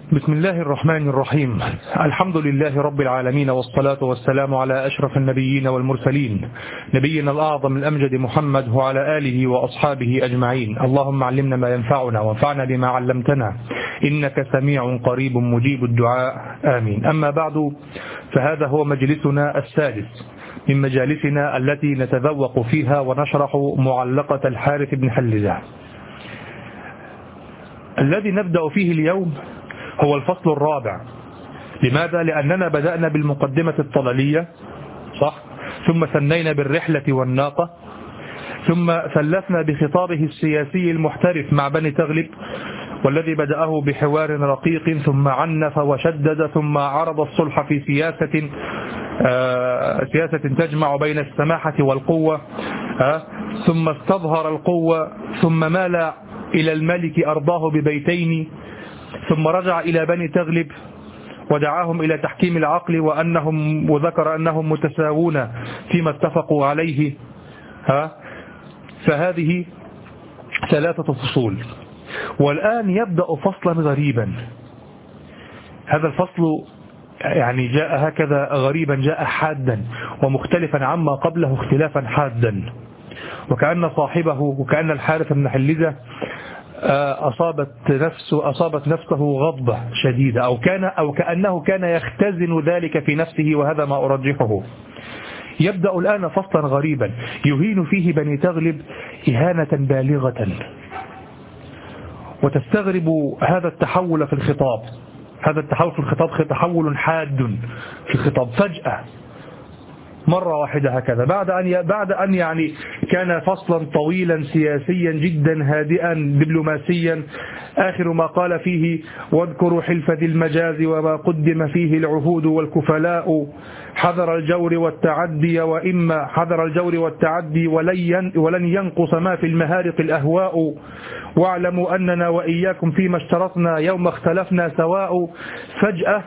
بسم الله الرحمن الرحيم. الحمد لله رب العالمين، والصلاة والسلام على أشرف النبيين والمرسلين، نبينا الأعظم الأمجد محمد وعلى آله وأصحابه أجمعين. اللهم علمنا ما ينفعنا وانفعنا بما علمتنا، إنك سميع قريب مجيب الدعاء، آمين. أما بعد، فهذا هو مجلسنا السادس من مجالسنا التي نتذوق فيها ونشرح معلقة الحارث بن حلزة. الذي نبدأ فيه اليوم هو الفصل الرابع. لماذا؟ لأننا بدأنا بالمقدمة الطلالية، صح؟ ثم ثنينا بالرحلة والناقة، ثم ثلثنا بخطابه السياسي المحترف مع بني تغلب، والذي بدأه بحوار رقيق ثم عنف وشدد، ثم عرض الصلح في سياسة تجمع بين السماحة والقوة، ثم استظهر القوة، ثم مال إلى الملك أرضاه ببيتين، ثم رجع إلى بني تغلب ودعاهم إلى تحكيم العقل وذكر أنهم متساوون فيما اتفقوا عليه. فهذه 3 فصول، والآن يبدأ فصلا غريبا. هذا الفصل يعني جاء هكذا غريبا، جاء حادا ومختلفا عما قبله اختلافا حادا، وكأن الحارث بن حلزة أصابت نفسه غضبة شديدة، أو كأنه كان يختزن ذلك في نفسه، وهذا ما أرجحه. يبدأ الآن فصلا غريبا يهين فيه بني تغلب إهانة بالغة، وتستغرب هذا التحول في الخطاب. هذا التحول في الخطاب تحول حاد في الخطاب فجأة مرة واحدة هكذا، بعد أن يعني كان فصلا طويلا سياسيا جدا هادئا دبلوماسيا، آخر ما قال فيه: واذكروا حلف ذي المجاز وما قدم فيه العهود والكفلاء، حذر الجور والتعدي، وإما حذر الجور والتعدي ولن ينقص ما في المهارق الأهواء، واعلموا أننا وإياكم فيما اشترطنا يوم اختلفنا سواء. فجأة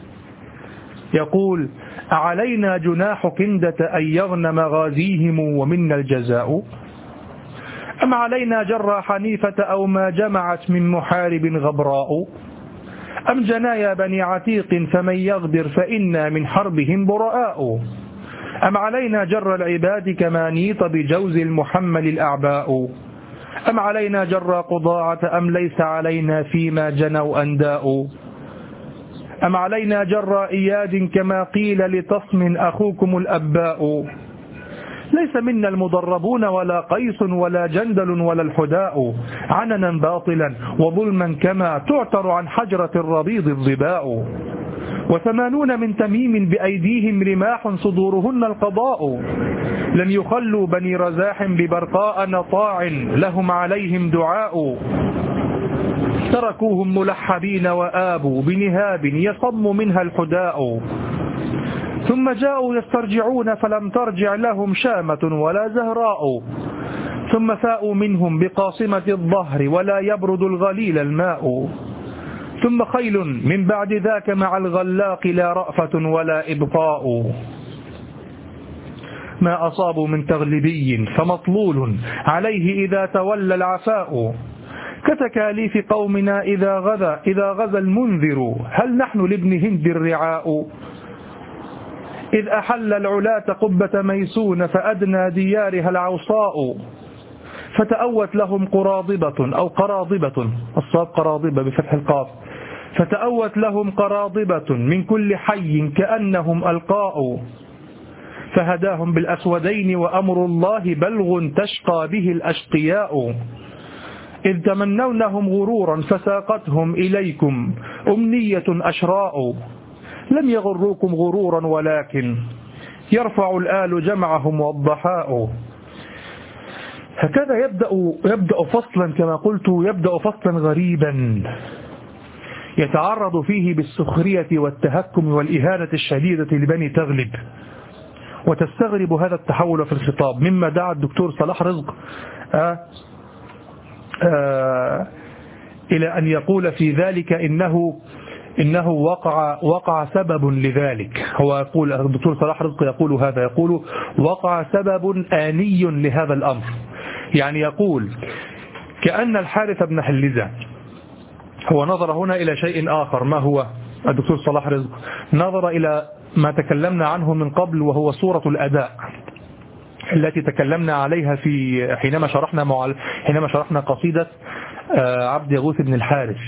يقول: أعلينا جناح كندة أن يغنم غازيهم ومنا الجزاء، أم علينا جرى حنيفة أو ما جمعت من محارب غبراء، أم جنايا بني عتيق فمن يغدر فإنا من حربهم براء، أم علينا جر العباد كما نيط بجوز المحمل الأعباء، أم علينا جر قضاعة أم ليس علينا فيما جنوا أنداء، أم علينا جر إياد كما قيل لتصم أخوكم الأباء، ليس منا المضربون ولا قيس ولا جندل ولا الحداء، عننا باطلا وظلما كما تعتر عن حجرة الربيض الظباء، 80 من تميم بأيديهم رماح صدورهن القضاء، لن يخلوا بني رزاح ببرقاء نطاع لهم عليهم دعاء، تركوهم ملحبين وآبوا بنهاب يصم منها الحداء، ثم جاءوا يسترجعون فلم ترجع لهم شامة ولا زهراء، ثم فاءوا منهم بقاصمة الظهر ولا يبرد الغليل الماء، ثم خيل من بعد ذاك مع الغلاق لا رأفة ولا إبطاء، ما أصابوا من تغلبي فمطلول عليه إذا تولى العفاء، كتكاليف قومنا إذا غزا المنذر هل نحن لابن هند الرعاء، إذ أحل العلاة قبة ميسون فأدنى ديارها العوصاء، فتأوت لهم قراضبة أو قراضبة، الصاد قراضبة بفتح القاف، فتأوت لهم قراضبة من كل حي كأنهم ألقاء، فهداهم بالأسودين وأمر الله بلغ تشقى به الأشقياء، إذ تمنونهم غرورا فساقتهم إليكم أمنية أشراء، لم يغروكم غرورا ولكن يرفع الآل جمعهم والضحاء. هكذا يبدأ فصلا، كما قلت يبدأ فصلا غريبا يتعرض فيه بالسخرية والتهكم والإهانة الشديدة لبني تغلب، وتستغرب هذا التحول في الخطاب، مما دعا الدكتور صلاح رزق إلى أن يقول في ذلك إنه وقع سبب لذلك. هو يقول، الدكتور صلاح رزق يقول هذا، يقول وقع سبب آني لهذا الأمر. يعني يقول كأن الحارث بن حلزة هو نظر هنا إلى شيء آخر. ما هو الدكتور صلاح رزق؟ نظر إلى ما تكلمنا عنه من قبل، وهو صورة الأداء التي تكلمنا عليها في حينما شرحنا قصيدة عبد يغوث بن الحارث،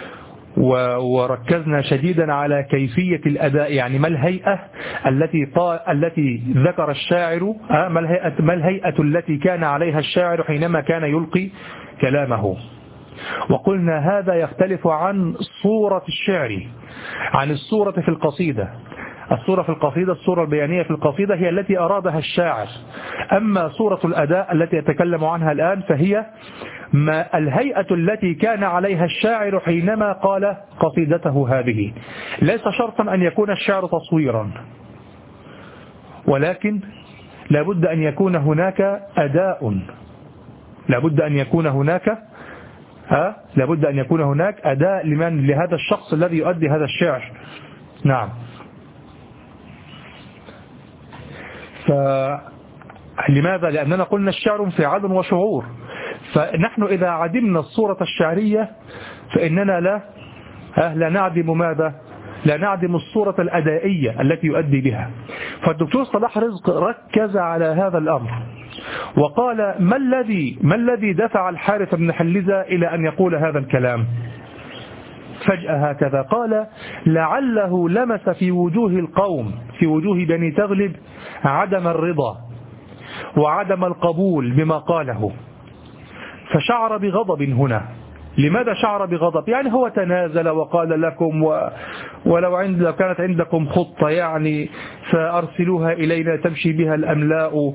وركزنا شديدا على كيفية الأداء، يعني ما الهيئة التي ذكر الشاعر، ما الهيئة التي كان عليها الشاعر حينما كان يلقي كلامه. وقلنا هذا يختلف عن صورة الشعر، عن الصورة في القصيدة. الصورة في القصيدة، الصورة البيانية في القصيدة هي التي أرادها الشاعر. أما صورة الأداء التي يتكلم عنها الآن فهي ما الهيئة التي كان عليها الشاعر حينما قال قصيدته هذه. ليس شرطا أن يكون الشعر تصويرا، ولكن لابد أن يكون هناك أداء، لابد أن يكون هناك أداء لهذا الشخص الذي يؤدي هذا الشعر. نعم. لماذا؟ لأننا قلنا الشعر انفعال وشعور، فنحن إذا عدمنا الصورة الشعرية فإننا لا نعدم ماذا؟ لا نعدم الصورة الأدائية التي يؤدي بها. فالدكتور صلاح رزق ركز على هذا الأمر وقال ما الذي دفع الحارث بن حلزة إلى أن يقول هذا الكلام فجأة هكذا؟ قال لعله لمس في وجوه القوم، في وجوه بني تغلب، عدم الرضا وعدم القبول بما قاله، فشعر بغضب هنا. لماذا شعر بغضب؟ يعني هو تنازل وقال لكم لو كانت عندكم خطة يعني فأرسلوها إلينا تمشي بها الأملاء،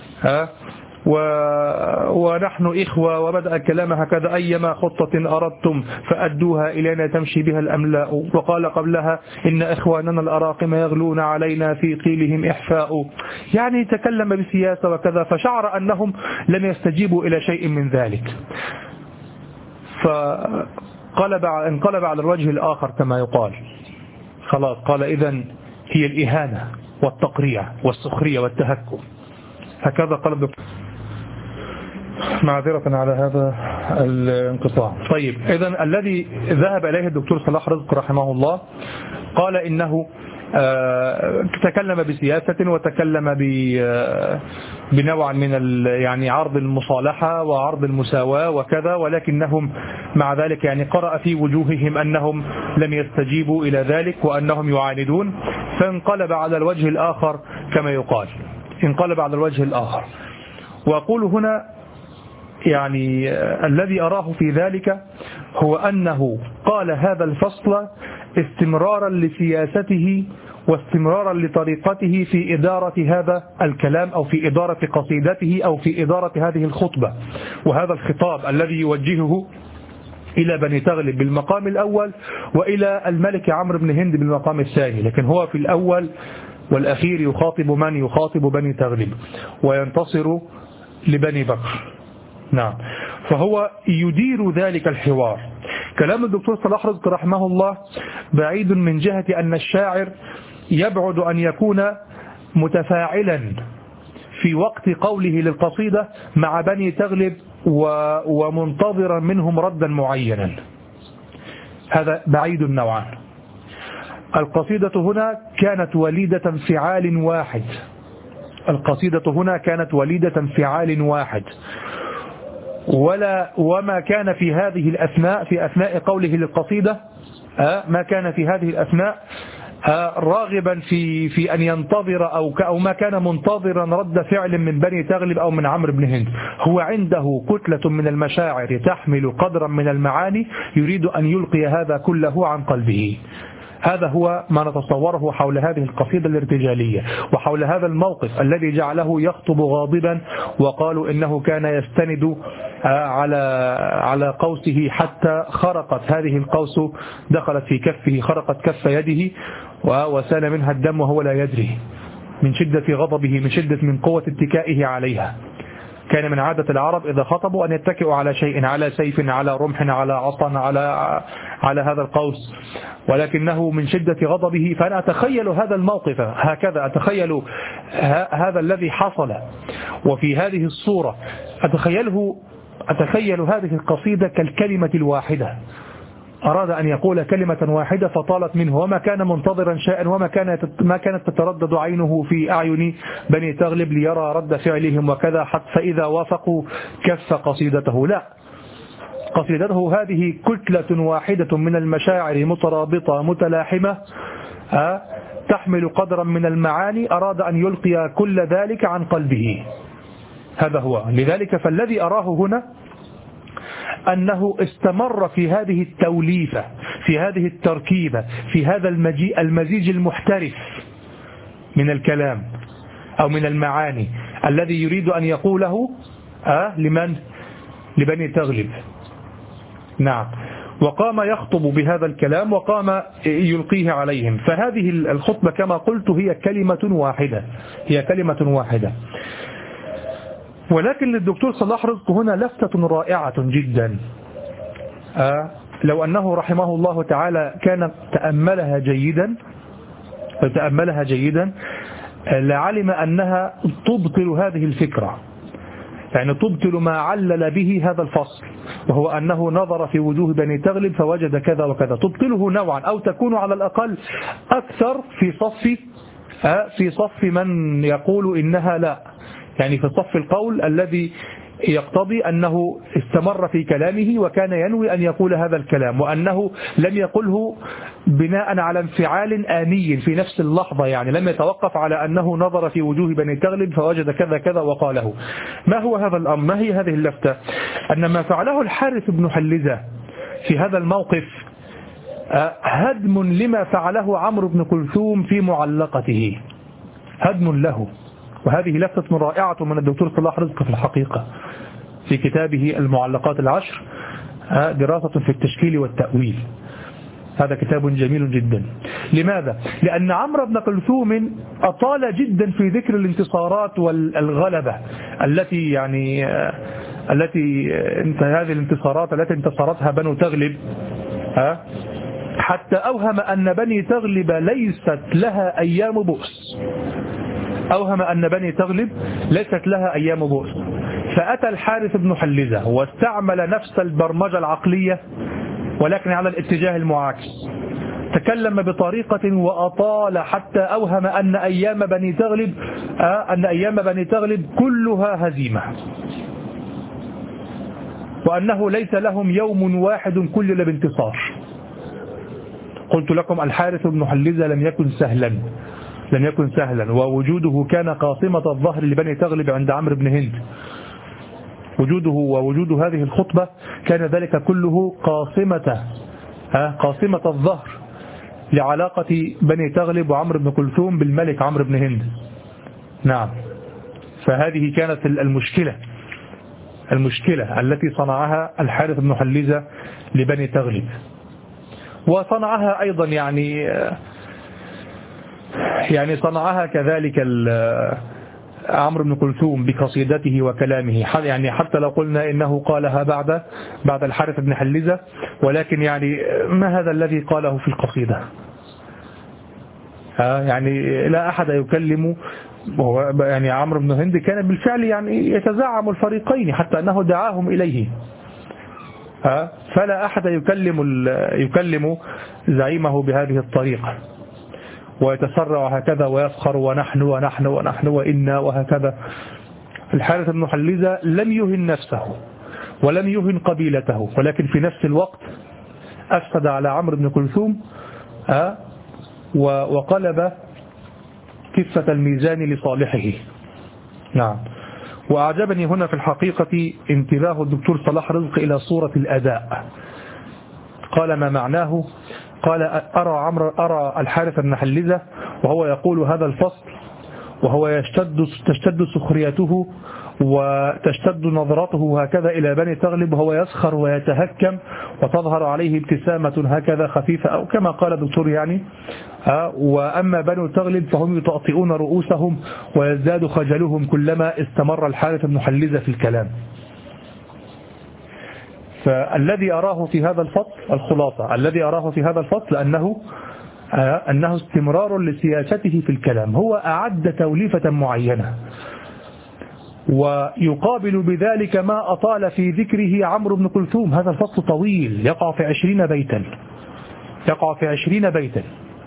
ونحن إخوة، وبدأ كلام هكذا: أيما خطة أردتم فأدوها إلينا تمشي بها الأملاء. وقال قبلها: إن إخواننا الأراقم يغلون علينا في قيلهم إحفاء. يعني تكلم بسياسة وكذا، فشعر أنهم لم يستجيبوا إلى شيء من ذلك، انقلب على الوجه الآخر كما يقال. خلاص، قال إذن هي الإهانة والتقريع والسخرية والتهكم. هكذا قال معذرة على هذا الانقطاع. طيب، إذن الذي ذهب إليه الدكتور صلاح رزق رحمه الله قال إنه تكلم بسياسة وتكلم بنوع من يعني عرض المصالحة وعرض المساواة وكذا، ولكنهم مع ذلك يعني قرأ في وجوههم أنهم لم يستجيبوا إلى ذلك وأنهم يعاندون، فانقلب على الوجه الآخر كما يقال، انقلب على الوجه الآخر. وأقول هنا يعني الذي أراه في ذلك هو أنه قال هذا الفصل استمرارا لسياسته واستمرارا لطريقته في إدارة هذا الكلام، أو في إدارة قصيدته، أو في إدارة هذه الخطبة وهذا الخطاب الذي يوجهه إلى بني تغلب بالمقام الأول، وإلى الملك عمرو بن هند بالمقام الثاني. لكن هو في الأول والأخير يخاطب من؟ يخاطب بني تغلب وينتصر لبني بكر. نعم، فهو يدير ذلك الحوار. كلام الدكتور صلاح رزق رحمه الله بعيد من جهة أن الشاعر يبعد أن يكون متفاعلا في وقت قوله للقصيدة مع بني تغلب ومنتظرا منهم ردا معينا، هذا بعيد نوعا. القصيدة هنا كانت وليدة انفعال واحد، القصيدة هنا كانت وليدة انفعال واحد، وما كان في هذه الأثناء، في أثناء قوله للقصيدة، ما كان في هذه الأثناء راغبا في أن ينتظر أو ما كان منتظرا رد فعل من بني تغلب أو من عمرو بن هند. هو عنده كتلة من المشاعر تحمل قدرا من المعاني يريد أن يلقي هذا كله عن قلبه. هذا هو ما نتصوره حول هذه القصيدة الارتجالية، وحول هذا الموقف الذي جعله يخطب غاضبا، وقالوا إنه كان يستند على قوسه حتى خرقت هذه القوس، دخلت في كفه، خرقت كف يده وسال منها الدم وهو لا يدري، من شدة غضبه، من قوة اتكائه عليها. كان من عادة العرب إذا خطبوا أن يتكئوا على شيء، على سيف، على رمح، على عصا، على هذا القوس، ولكنه من شدة غضبه. فأنا أتخيل هذا الموقف هكذا، أتخيل هذا الذي حصل وفي هذه الصورة، أتخيل هذه القصيدة كالكلمة الواحدة، أراد أن يقول كلمة واحدة فطالت منه، وما كان منتظرا شيئا، ما كانت تتردد عينه في أعين بني تغلب ليرى رد فعلهم وكذا، حتى فإذا وافقوا كف قصيدته. لا، قصيدته هذه كتلة واحدة من المشاعر مترابطة متلاحمة تحمل قدرا من المعاني، أراد أن يلقي كل ذلك عن قلبه. هذا هو. لذلك فالذي أراه هنا أنه استمر في هذه التوليفة، في هذه التركيبة، في هذا المزيج المحترف من الكلام أو من المعاني الذي يريد أن يقوله لمن؟ لبني تغلب. نعم. وقام يخطب بهذا الكلام وقام يلقيه عليهم. فهذه الخطبة كما قلت هي كلمة واحدة، هي كلمة واحدة. ولكن للدكتور صلاح رزق هنا لفتة رائعة جدا، لو أنه رحمه الله تعالى كان تأملها جيدا لعلم أنها تبطل هذه الفكرة، يعني تبطل ما علل به هذا الفصل، وهو أنه نظر في وجوه بني تغلب فوجد كذا وكذا. تبطله نوعا أو تكون على الأقل أكثر في صف من يقول إنها لا، يعني في صف القول الذي يقتضي أنه استمر في كلامه وكان ينوي أن يقول هذا الكلام، وأنه لم يقله بناء على انفعال آني في نفس اللحظة، يعني لم يتوقف على أنه نظر في وجوه بني تغلب فوجد كذا كذا وقاله. ما هو هذا الأمر؟ ما هي هذه اللفتة؟ أن ما فعله الحارث بن حلزة في هذا الموقف هدم لما فعله عمرو بن كلثوم في معلقته، هدم له. وهذه لفتة رائعة من الدكتور صلاح رزق في الحقيقة في كتابه المعلقات العشر، دراسة في التشكيل والتأويل. هذا كتاب جميل جدا. لماذا؟ لأن عمرو بن كلثوم أطال جدا في ذكر الانتصارات والغلبة التي هذه الانتصارات التي انتصرتها بنو تغلب، حتى أوهم أن بني تغلب ليست لها أيام بؤس، أوهم أن بني تغلب ليست لها أيام بؤس. فأتى الحارث بن حلزة واستعمل نفس البرمجة العقلية ولكن على الاتجاه المعاكس، تكلم بطريقة وأطال حتى أوهم أن أيام بني تغلب كلها هزيمة، وأنه ليس لهم يوم واحد كلل بانتصار. قلت لكم الحارث بن حلزة لم يكن سهلا، ووجوده كان قاصمة الظهر لبني تغلب عند عمرو بن هند. ووجود هذه الخطبة كان ذلك كله قاصمة الظهر لعلاقة بني تغلب وعمرو بن كلثوم بالملك عمرو بن هند. نعم. فهذه كانت المشكلة التي صنعها الحارث بن حلزة لبني تغلب، وصنعها أيضا يعني صنعها كذلك عمرو بن كلثوم بقصيدته وكلامه، يعني حتى لو قلنا إنه قالها بعد الحارث بن حلزة، ولكن يعني ما هذا الذي قاله في القصيدة؟ يعني لا أحد يكلم، يعني عمرو بن هند كان بالفعل يعني يتزعم الفريقين حتى أنه دعاهم إليه، فلا أحد يكلم زعيمه بهذه الطريقة ويتسرع هكذا ويفخر ونحن ونحن ونحن وإنا وهكذا. الحارث بن حلزة لم يهن نفسه ولم يهن قبيلته، ولكن في نفس الوقت أفسد على عمرو بن كلثوم وقلب كفة الميزان لصالحه. نعم. وأعجبني هنا في الحقيقة انتباه الدكتور صلاح رزق إلى صورة الأداء. قال ما معناه؟ قال أرى الحارث بن حلزة وهو يقول هذا الفصل وهو تشتد سخريته وتشتد نظرته هكذا إلى بني تغلب، وهو يسخر ويتهكم وتظهر عليه ابتسامة هكذا خفيفة، أو كما قال الدكتور يعني وأما بنو تغلب فهم يطأطئون رؤوسهم ويزداد خجلهم كلما استمر الحارث بن حلزة في الكلام. فالذي أراه في هذا الفصل، الخلاصة الذي أراه في هذا الفصل أنه استمرار لسياسته في الكلام. هو أعد توليفة معينة ويقابل بذلك ما أطال في ذكره عمرو بن كلثوم. هذا الفصل طويل يقع في 20 بيتا، يقع في 20 بيتا.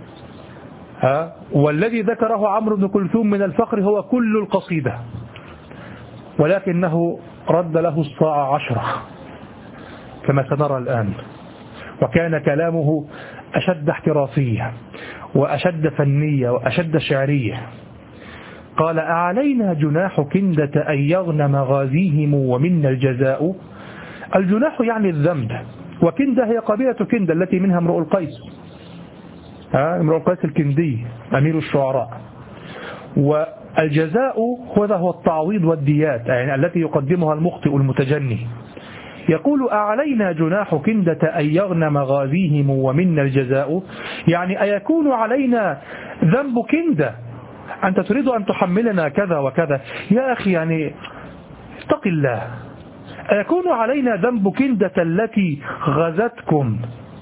والذي ذكره عمرو بن كلثوم من الفقر هو كل القصيدة، ولكنه رد له الصاع 10 كما سنرى الآن. وكان كلامه أشد احترافية وأشد فنية وأشد شعرية. قال: أعلينا جناح كندة أن يغنم غازيهم ومنا الجزاء. الجناح يعني الذنب، وكندة هي قبيلة كندة التي منها امرؤ القيس، امرؤ القيس الكندي أمير الشعراء. والجزاء هو التعويض والديات، يعني التي يقدمها المخطئ المتجني. يقول: أعلينا جناح كندة أن يغنم غازيهم ومنا الجزاء، يعني أيكون علينا ذنب كندة؟ أنت تريد أن تحملنا كذا وكذا. يا أخي يعني اتق الله. أيكون علينا ذنب كندة التي غزتكم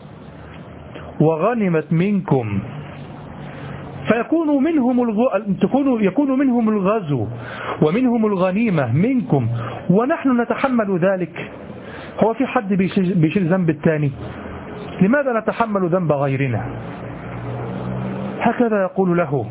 وغنمت منكم، فيكون يكون منهم الغزو ومنهم الغنيمة منكم، ونحن نتحمل ذلك؟ هو في حد بيشيل ذنب الثاني؟ لماذا نتحمل ذنب غيرنا؟ هكذا يقول له.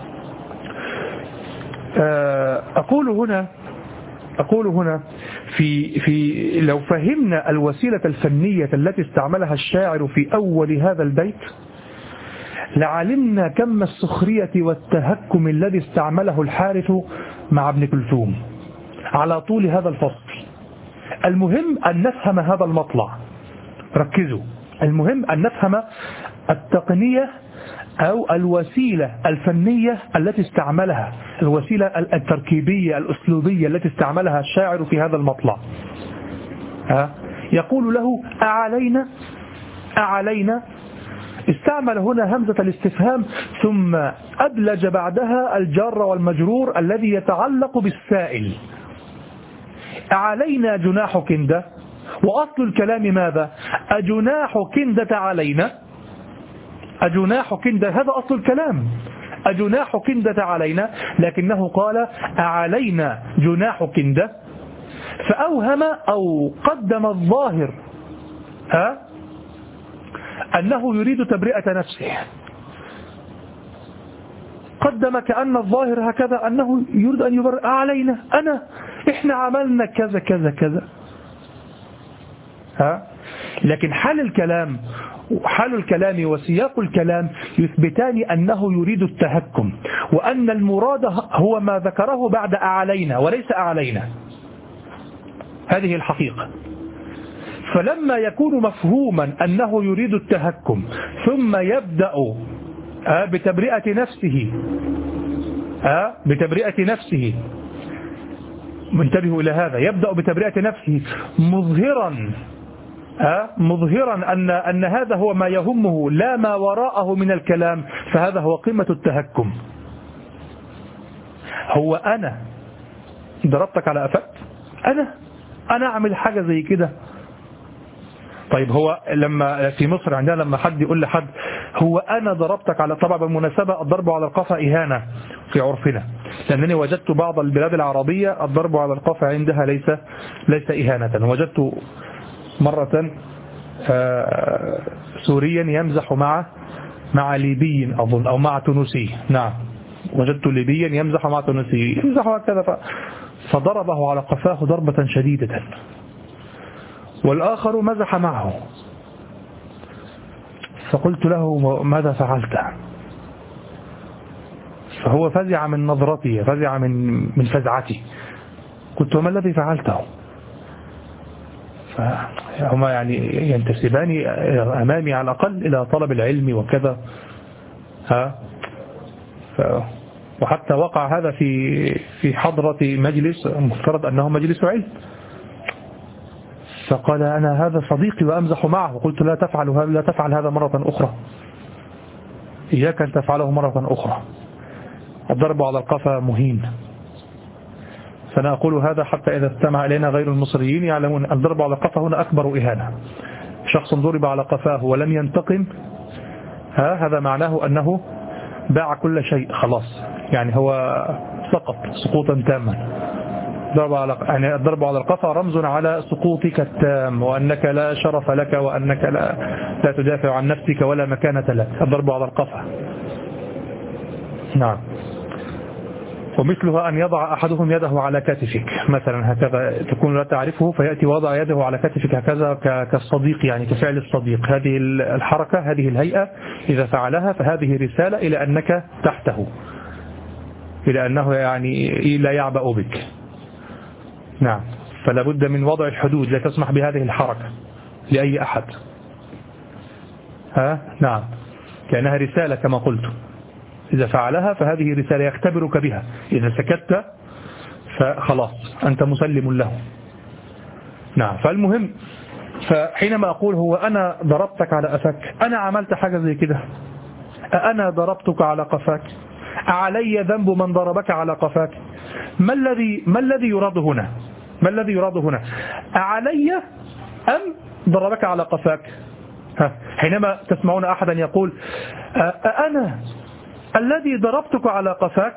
أقول هنا في لو فهمنا الوسيلة الفنية التي استعملها الشاعر في أول هذا البيت لعلمنا كم السخرية والتهكم الذي استعمله الحارث مع ابن كلثوم على طول هذا الفصل. المهم أن نفهم هذا المطلع، ركزوا. المهم أن نفهم التقنية أو الوسيلة الفنية التي استعملها، الوسيلة التركيبية الأسلوبية التي استعملها الشاعر في هذا المطلع. يقول له: أعلينا. استعمل هنا همزة الاستفهام، ثم أدلج بعدها الجار والمجرور الذي يتعلق بالسائل. أعلينا جناح كندة، وأصل الكلام ماذا؟ أجناح كندة علينا؟ أجناح كندة، هذا أصل الكلام، أجناح كندة علينا، لكنه قال أعلينا جناح كندة، فأوهم أو قدم الظاهر أنه يريد تبرئة نفسه. قدم كأن الظاهر هكذا أنه يريد أن يبرئ علينا، إحنا عملنا كذا كذا كذا. لكن حال الكلام وسياق الكلام يثبتان أنه يريد التهكم، وأن المراد هو ما ذكره بعد أعلينا وليس أعلينا. هذه الحقيقة. فلما يكون مفهوما أنه يريد التهكم ثم يبدأ بتبرئة نفسه، منتبه إلى هذا، يبدأ بتبرئة نفسه مظهرا أن هذا هو ما يهمه لا ما وراءه من الكلام، فهذا هو قمة التهكم. هو أنا ضربتك على قفاك؟ أنا أعمل حاجة زي كده؟ طيب هو لما في مصر عندنا لما حد يقول لحد هو أنا ضربتك على، طبعا بالمناسبة الضرب على القفا إهانة في عرفنا، لأنني وجدت بعض البلاد العربية الضرب على القفا عندها ليس إهانة. وجدت مرة سوريا يمزح مع ليبي أظن أو مع تونسي، نعم وجدت ليبيا يمزح مع تونسي، يمزح هكذا، فضربه على قفاه ضربة شديدة، والآخر مزح معه. فقلت له ماذا فعلت؟ فهو فزع من نظرتي، فزع من فزعتي. قلت: وما الذي فعلته؟ فهما يعني ينتسبان أمامي على الأقل إلى طلب العلم وكذا، وحتى وقع هذا في حضرة مجلس مفترض أنه مجلس علم. فقال: أنا هذا صديقي وأمزح معه. قلت: لا تفعل هذا مرة أخرى، إياك أن تفعله مرة أخرى. الضرب على القفا مهين. فأنا أقول هذا حتى إذا استمع إلينا غير المصريين يعلمون الضرب على القفا هنا أكبر إهانة. شخص ضرب على قفاه ولم ينتقم، هذا معناه أنه باع كل شيء خلاص، يعني هو سقط سقوطا تاما. يعني الضرب على القفا رمز على سقوطك التام، وأنك لا شرف لك، وأنك لا تدافع عن نفسك ولا مكانة لك. الضرب على القفا. نعم. ومثلها أن يضع أحدهم يده على كتفك مثلا، هكذا تكون لا تعرفه فيأتي وضع يده على كتفك هكذا كالصديق، يعني كفعل الصديق. هذه الحركة، هذه الهيئة إذا فعلها فهذه رسالة إلى أنك تحته، إلى أنه يعني لا يعبأ بك. نعم. فلا بد من وضع الحدود، لا تسمح بهذه الحركة لأي أحد. نعم، كأنها رسالة كما قلت. إذا فعلها فهذه رسالة يختبرك بها، إذا سكت فخلاص أنت مسلم له. نعم. فالمهم، فحينما أقول هو أنا ضربتك على قفاك، أنا عملت حاجة زي كده؟ أنا ضربتك على قفاك؟ علي ذنب من ضربك على قفاك؟ ما الذي يراد هنا؟ ما الذي يراد هنا؟ علي أم ضربك على قفاك؟ حينما تسمعون أحدا يقول أنا الذي ضربتك على قفاك،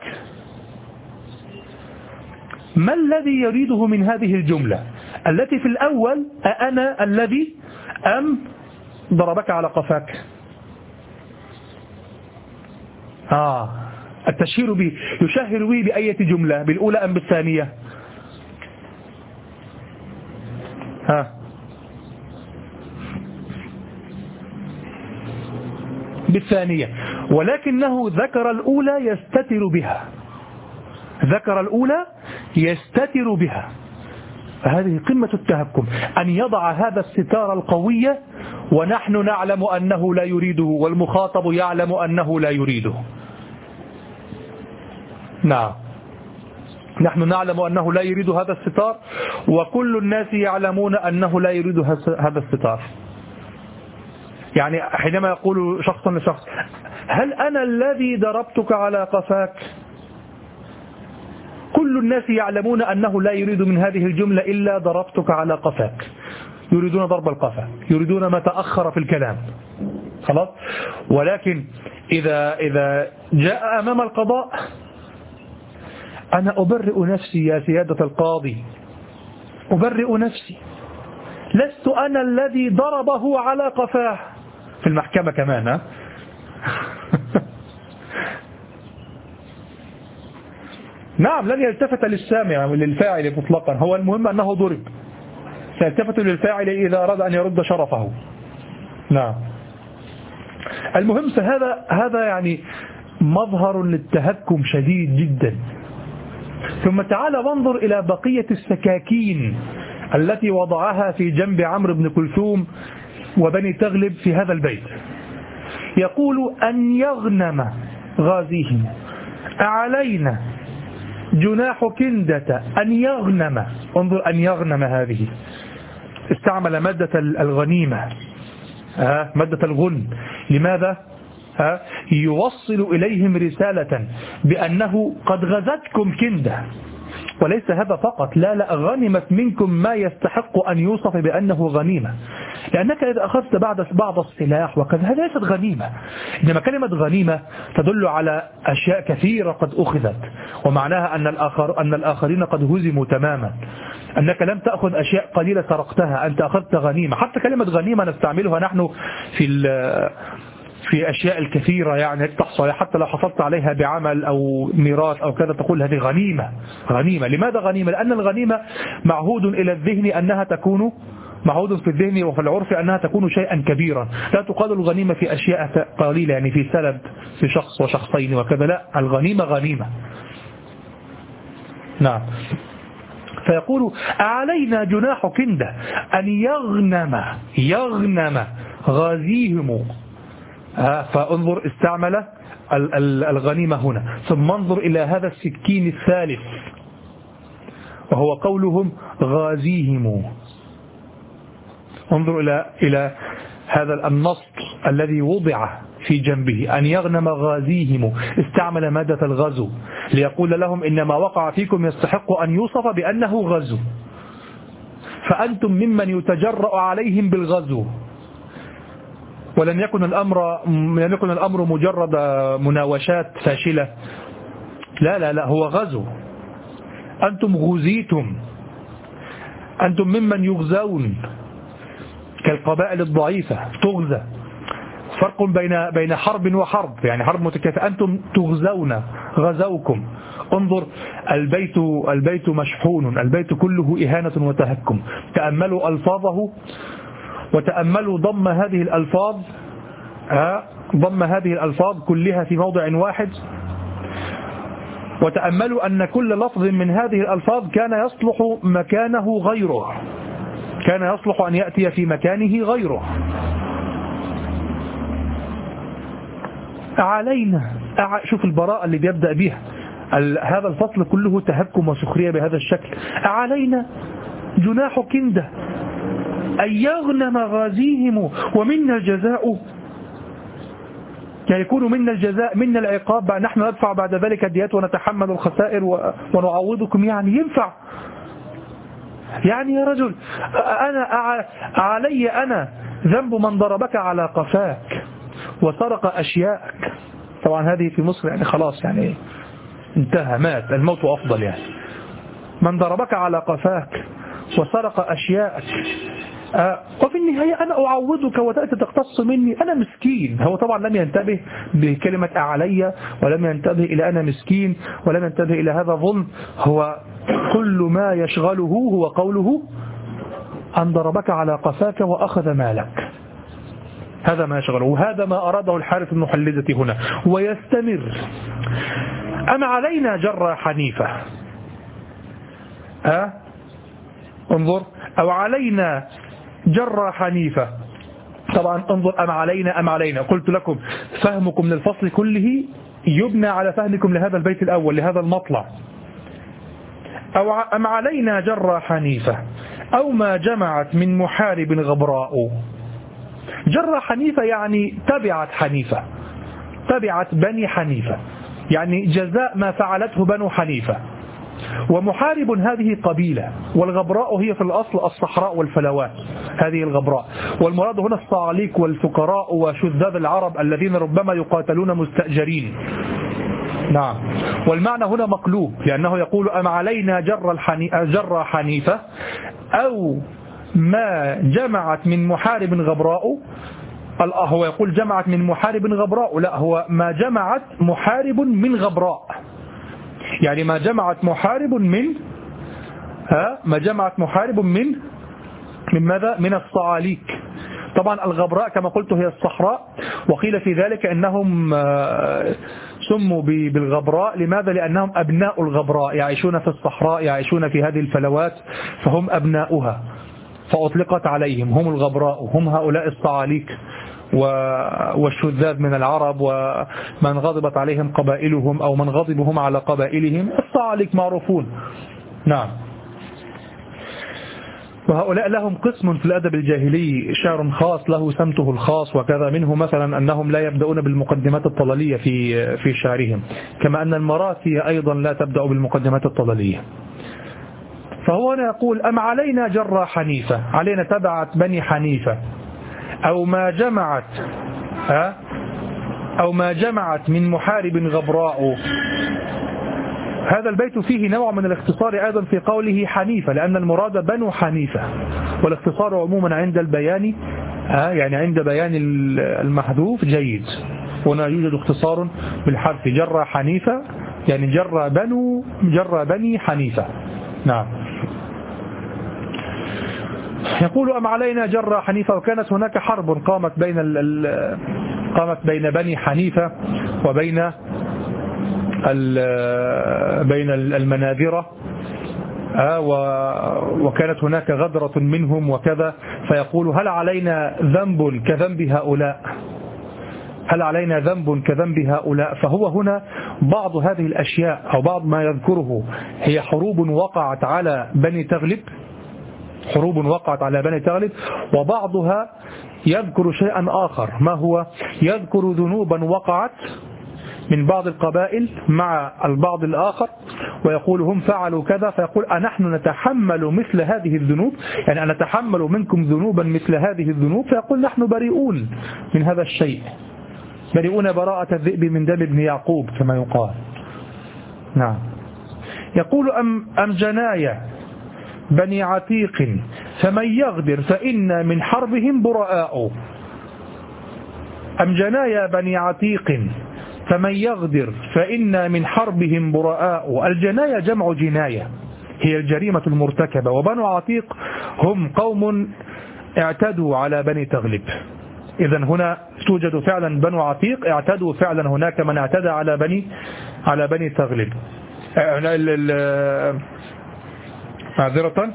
ما الذي يريده من هذه الجملة التي في الأول أنا الذي أم ضربك على قفاك؟ التشهير به، يشهر به بأية جملة، بالأولى أم بالثانية؟ بالثانية، ولكنه ذكر الأولى يستتر بها، ذكر الأولى يستتر بها. فهذه قمة التهكم، أن يضع هذا الستار القوي ونحن نعلم أنه لا يريده، والمخاطب يعلم أنه لا يريده. نعم، نحن نعلم أنه لا يريد هذا الستار، وكل الناس يعلمون أنه لا يريد هذا الستار. يعني حينما يقول شخص لشخص هل أنا الذي ضربتك على قفاك، كل الناس يعلمون أنه لا يريد من هذه الجملة إلا ضربتك على قفاك، يريدون ضرب القفا، يريدون ما تأخر في الكلام، خلاص. ولكن إذا جاء أمام القضاء، أنا أبرئ نفسي يا سيادة القاضي، أبرئ نفسي، لست أنا الذي ضربه على قفاه، في المحكمة كمان. نعم، لن يلتفت للسامع للفاعل مطلقا، هو المهم أنه ضرب، سيلتفت للفاعل إذا أراد أن يرد شرفه. نعم. المهم، فهذا يعني مظهر للتهكم شديد جدا. ثم تعال وانظر إلى بقية السكاكين التي وضعها في جنب عمرو بن كلثوم وبني تغلب في هذا البيت. يقول أن يغنم غازيهم، علينا جناح كندة أن يغنم. انظر، أن يغنم هذه استعمل مادة الغنيمة، مادة الغن. لماذا؟ يوصل إليهم رسالة بأنه قد غزتكم كندة، وليس هذا فقط، لا غنمت منكم ما يستحق أن يوصف بأنه غنيمة، لأنك إذا أخذت بعض السلاح وكذا، هذا ليست غنيمة. إنما كلمة غنيمة تدل على أشياء كثيرة قد أخذت، ومعناها أن الآخرين قد هزموا تماما، أنك لم تأخذ أشياء قليلة سرقتها، أنت أخذت غنيمة. حتى كلمة غنيمة نستعملها نحن في أشياء الكثيرة، يعني تحصل حتى لو حصلت عليها بعمل أو ميراث أو كذا، تقول هذه غنيمة. غنيمة، لماذا غنيمة؟ لأن الغنيمة معهود إلى الذهن أنها تكون، معهود في الذهن وفي العرف أنها تكون شيئا كبيرا. لا تقال الغنيمة في أشياء قليلة، يعني في سلب في شخص وشخصين وكذا، لا، الغنيمة غنيمة. نعم. فيقول علينا جناح كندة أن يغنم غازيهم. فانظر، استعمل الغنيمة هنا. ثم انظر إلى هذا السكين الثالث، وهو قولهم غازيهم. انظر إلى هذا النص الذي وضع في جنبه، أن يغنم غازيهم، استعمل مادة الغزو ليقول لهم إنما وقع فيكم يستحق أن يوصف بأنه غزو، فأنتم ممن يتجرأ عليهم بالغزو، ولن يكن الأمر مجرد مناوشات فاشلة. لا لا لا، هو غزو. أنتم غزيتم، أنتم ممن يغزون كالقبائل الضعيفة تغزى. فرق بين حرب وحرب، يعني حرب متكافئة، أنتم تغزون، غزوكم. انظر، البيت مشحون، البيت كله إهانة وتهكم. تأملوا ألفاظه وتأملوا ضم هذه الألفاظ كلها في موضع واحد، وتأملوا أن كل لفظ من هذه الألفاظ كان يصلح مكانه غيره، كان يصلح أن يأتي في مكانه غيره. علينا، شوف البراءة اللي بيبدأ بها هذا الفصل كله تهكم وسخرية بهذا الشكل. علينا جناح كندة أن يغنم غازيهم ومنا الجزاء، يعني يكون منا الجزاء، منا العقاب، نحن ندفع بعد ذلك الديات ونتحمل الخسائر ونعوضكم. يعني ينفع؟ يعني يا رجل، علي أنا ذنب من ضربك على قفاك وسرق أشياءك. طبعا هذه في مصر يعني خلاص، يعني انتهى، مات، الموت أفضل. يعني من ضربك على قفاك وسرق أشياءك، وفي النهاية أنا أعوضك وتأتي تقتص مني، أنا مسكين. هو طبعا لم ينتبه بكلمة علي، ولم ينتبه إلى أنا مسكين، ولم ينتبه إلى هذا ظلم. هو كل ما يشغله هو قوله أن ضربك على قفاك وأخذ مالك، هذا ما يشغله، وهذا ما أراده الحارث بن حلزة هنا. ويستمر: أم علينا جرى حنيفة، انظر، أو علينا جرى حنيفة. طبعا انظر، أم علينا، قلت لكم فهمكم للفصل كله يبنى على فهمكم لهذا البيت الأول، لهذا المطلع. أو أم علينا جرى حنيفة أو ما جمعت من محارب غبراء. جرى حنيفة يعني تبعت حنيفة، تبعت بني حنيفة، يعني جزاء ما فعلته بنو حنيفة. ومحارب هذه قبيلة، والغبراء هي في الأصل الصحراء والفلوات، هذه الغبراء. والمراد هنا الصعاليك والفقراء وشذاذ العرب الذين ربما يقاتلون مستأجرين. نعم، والمعنى هنا مقلوب، لأنه يقول أم علينا جرى حنيفة أو ما جمعت من محارب غبراء. هو يقول جمعت من محارب غبراء، لا، هو ما جمعت محارب من غبراء، يعني ما جمعت محارب من ماذا؟ من الصعاليك. طبعا الغبراء كما قلت هي الصحراء، وقيل في ذلك أنهم سموا بالغبراء. لماذا؟ لأنهم أبناء الغبراء، يعيشون في الصحراء، يعيشون في هذه الفلوات، فهم أبناؤها، فأطلقت عليهم، هم الغبراء، هم هؤلاء الصعاليك والشذاذ من العرب، ومن غضبت عليهم قبائلهم أو من غضبهم على قبائلهم، الصعاليك معروفون. نعم، وهؤلاء لهم قسم في الأدب الجاهلي، شعر خاص له سمته الخاص وكذا، منه مثلا أنهم لا يبدأون بالمقدمات الطلالية في شعرهم، كما أن المراسي أيضا لا تبدأ بالمقدمات الطلالية. فهو هنا يقول أم علينا جرى حنيفة، علينا تبعت بني حنيفة، أو ما جمعت من محارب غبراء. هذا البيت فيه نوع من الاختصار أيضا في قوله حنيفة، لأن المراد بنو حنيفة، والاختصار عموما عند البيان يعني عند بيان المحذوف جيد. هنا يوجد اختصار بالحرف، جرى حنيفة يعني جرى بني حنيفة. نعم، يقول أم علينا جرى حنيفة. وكانت هناك حرب قامت بين بني حنيفة وبين المناذرة، وكانت هناك غدرة منهم وكذا. فيقول هل علينا ذنب كذنب هؤلاء، هل علينا ذنب كذنب هؤلاء. فهو هنا بعض هذه الأشياء أو بعض ما يذكره هي حروب وقعت على بني تغلب، وبعضها يذكر شيئا آخر. ما هو؟ يذكر ذنوبا وقعت من بعض القبائل مع البعض الآخر، ويقول هم فعلوا كذا، فيقول أنحن نتحمل مثل هذه الذنوب، يعني أنا نتحمل منكم ذنوبا مثل هذه الذنوب، فيقول نحن بريئون من هذا الشيء، بريئون براءة الذئب من دم ابن يعقوب كما يقال. نعم، يقول أم جنايا بني عتيق فمن يغدر فإنا من حربهم براء. أم جنايا بني عتيق فمن يغدر فإنا من حربهم براء. الجناية جمع جناية، هي الجريمة المرتكبة، وبنو عتيق هم قوم اعتدوا على بني تغلب. إذن هنا توجد فعلا بنو عتيق اعتدوا فعلا، هناك من اعتدى على بني تغلب. معذرة،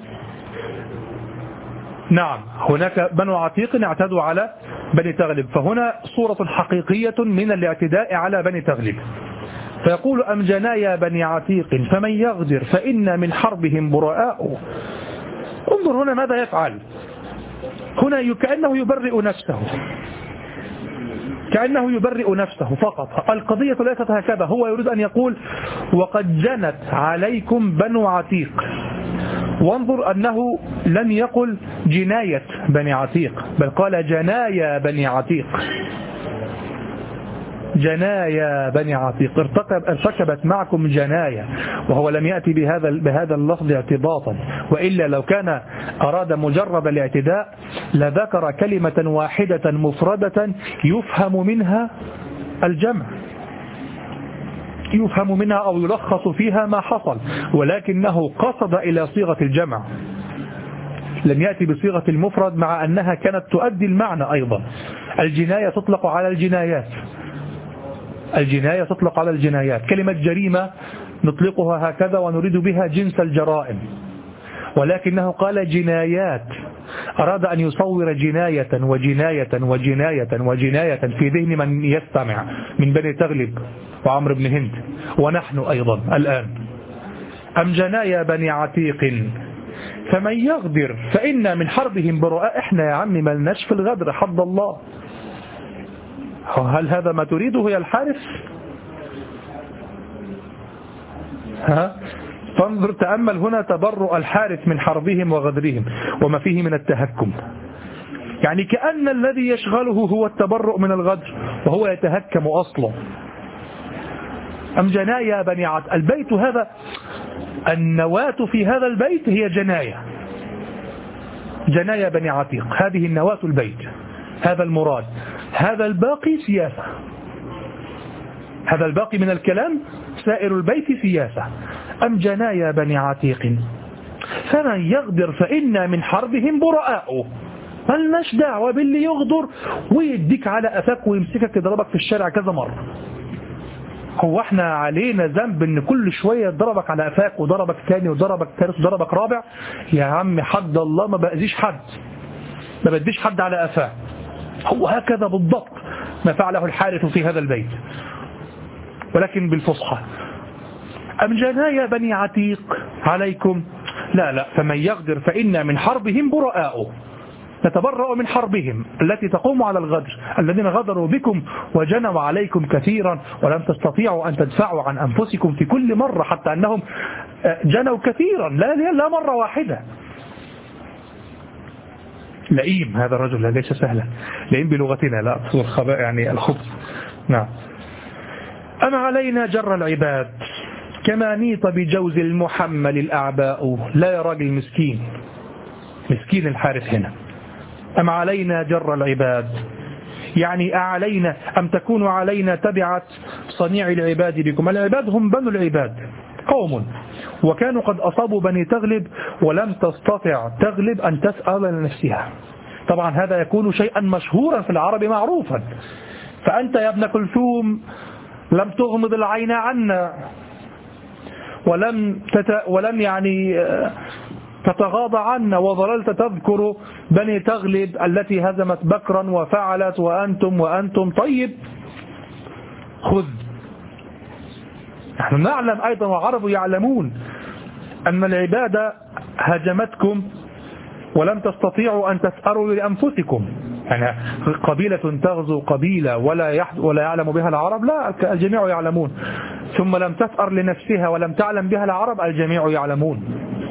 نعم، هناك بنو عتيق اعتدوا على بني تغلب، فهنا صورة حقيقية من الاعتداء على بني تغلب. فيقول أم جنايا بني عتيق فمن يغدر فإنا من حربهم براء. انظر هنا ماذا يفعل، هنا كأنه يبرئ نفسه، كأنه يبرئ نفسه فقط. القضية ليست هكذا، هو يريد أن يقول وقد جنت عليكم بنو عتيق. وانظر أنه لم يقل جناية بني عتيق، بل قال جنايا بني عتيق. جنايا بني عتيق، ارتكبت معكم جنايا، وهو لم يأتي بهذا اللفظ اعتباطا، وإلا لو كان أراد مجرد الاعتداء لذكر كلمة واحدة مفردة يفهم منها الجمع، يفهم منها أو يلخص فيها ما حصل، ولكنه قصد إلى صيغة الجمع، لم يأتي بصيغة المفرد مع أنها كانت تؤدي المعنى أيضا. الجناية تطلق على الجنايات، الجناية تطلق على الجنايات، كلمة جريمة نطلقها هكذا ونريد بها جنس الجرائم، ولكنه قال جنايات، أراد أن يصور جناية وجناية وجناية وجناية في ذهن من يستمع من بني تغلب وعمرو بن هند ونحن أيضا الآن. أم جنايا بني عتيق فمن يغدر فإنا من حربهم براء. احنا يا عمي ملناش في الغدر، حد الله. هل هذا ما تريده يا الحارث؟ فانظر تأمل هنا تبرؤ الحارث من حربهم وغدرهم وما فيه من التهكم، يعني كأن الذي يشغله هو التبرؤ من الغدر وهو يتهكم أصلا. أم جنايا بني عتيق، البيت هذا النواة في هذا البيت هي جناية، جنايا بني عتيق، هذه النواة البيت، هذا المراد، هذا الباقي سياسة، هذا الباقي من الكلام سائر البيت سياسة. أم جنايا بني عتيق فمن يغدر فإنا من حربهم براء. ملناش دعوة باللي يغدر ويديك على أفاك ويمسكك يضربك في الشارع كذا مرة. هو احنا علينا ذنب ان كل شوية يضربك على أفاك وضربك ثاني وضربك ثالث وضربك رابع؟ يا عم حد الله ما بأذيش حد، ما بديش حد على أفاه. هو هكذا بالضبط ما فعله الحارث في هذا البيت، ولكن بالفصحى. أم جنايا بني عتيق عليكم، لا لا، فمن يغدر فإنا من حربهم براء، نتبرأ من حربهم التي تقوم على الغدر، الذين غدروا بكم وجنوا عليكم كثيرا ولم تستطيعوا أن تدفعوا عن أنفسكم في كل مرة، حتى أنهم جنوا كثيرا لا مرة واحدة. لئيم هذا الرجل، ليس سهلا، لئيم بلغتنا، لا الخباء يعني الخبث. نعم. أما علينا جر العباد كما نيط بجوز المحمل الأعباء. لا يا راجل مسكين، مسكين الحارث هنا. أم علينا جر العباد، يعني أعلينا أم تكون علينا تبعت صنيع العباد بكم. العباد هم بنو العباد، قوم وكانوا قد أصابوا بني تغلب ولم تستطع تغلب أن تسأل لنفسها. طبعا هذا يكون شيئا مشهورا في العرب معروفا. فأنت يا ابن كلثوم لم تغمض العين عنا ولم يعني تتغاضى عنا، وظللت تذكر بني تغلب التي هزمت بكرا وفعلت وأنتم طيب خذ. نحن نعلم أيضا والعرب يعلمون أن العبادة هجمتكم ولم تستطيعوا أن تسأروا لأنفسكم. يعني قبيلة تغزو قبيلة ولا يعلم بها العرب؟ لا، الجميع يعلمون. ثم لم تسأر لنفسها ولم تعلم بها العرب؟ الجميع يعلمون.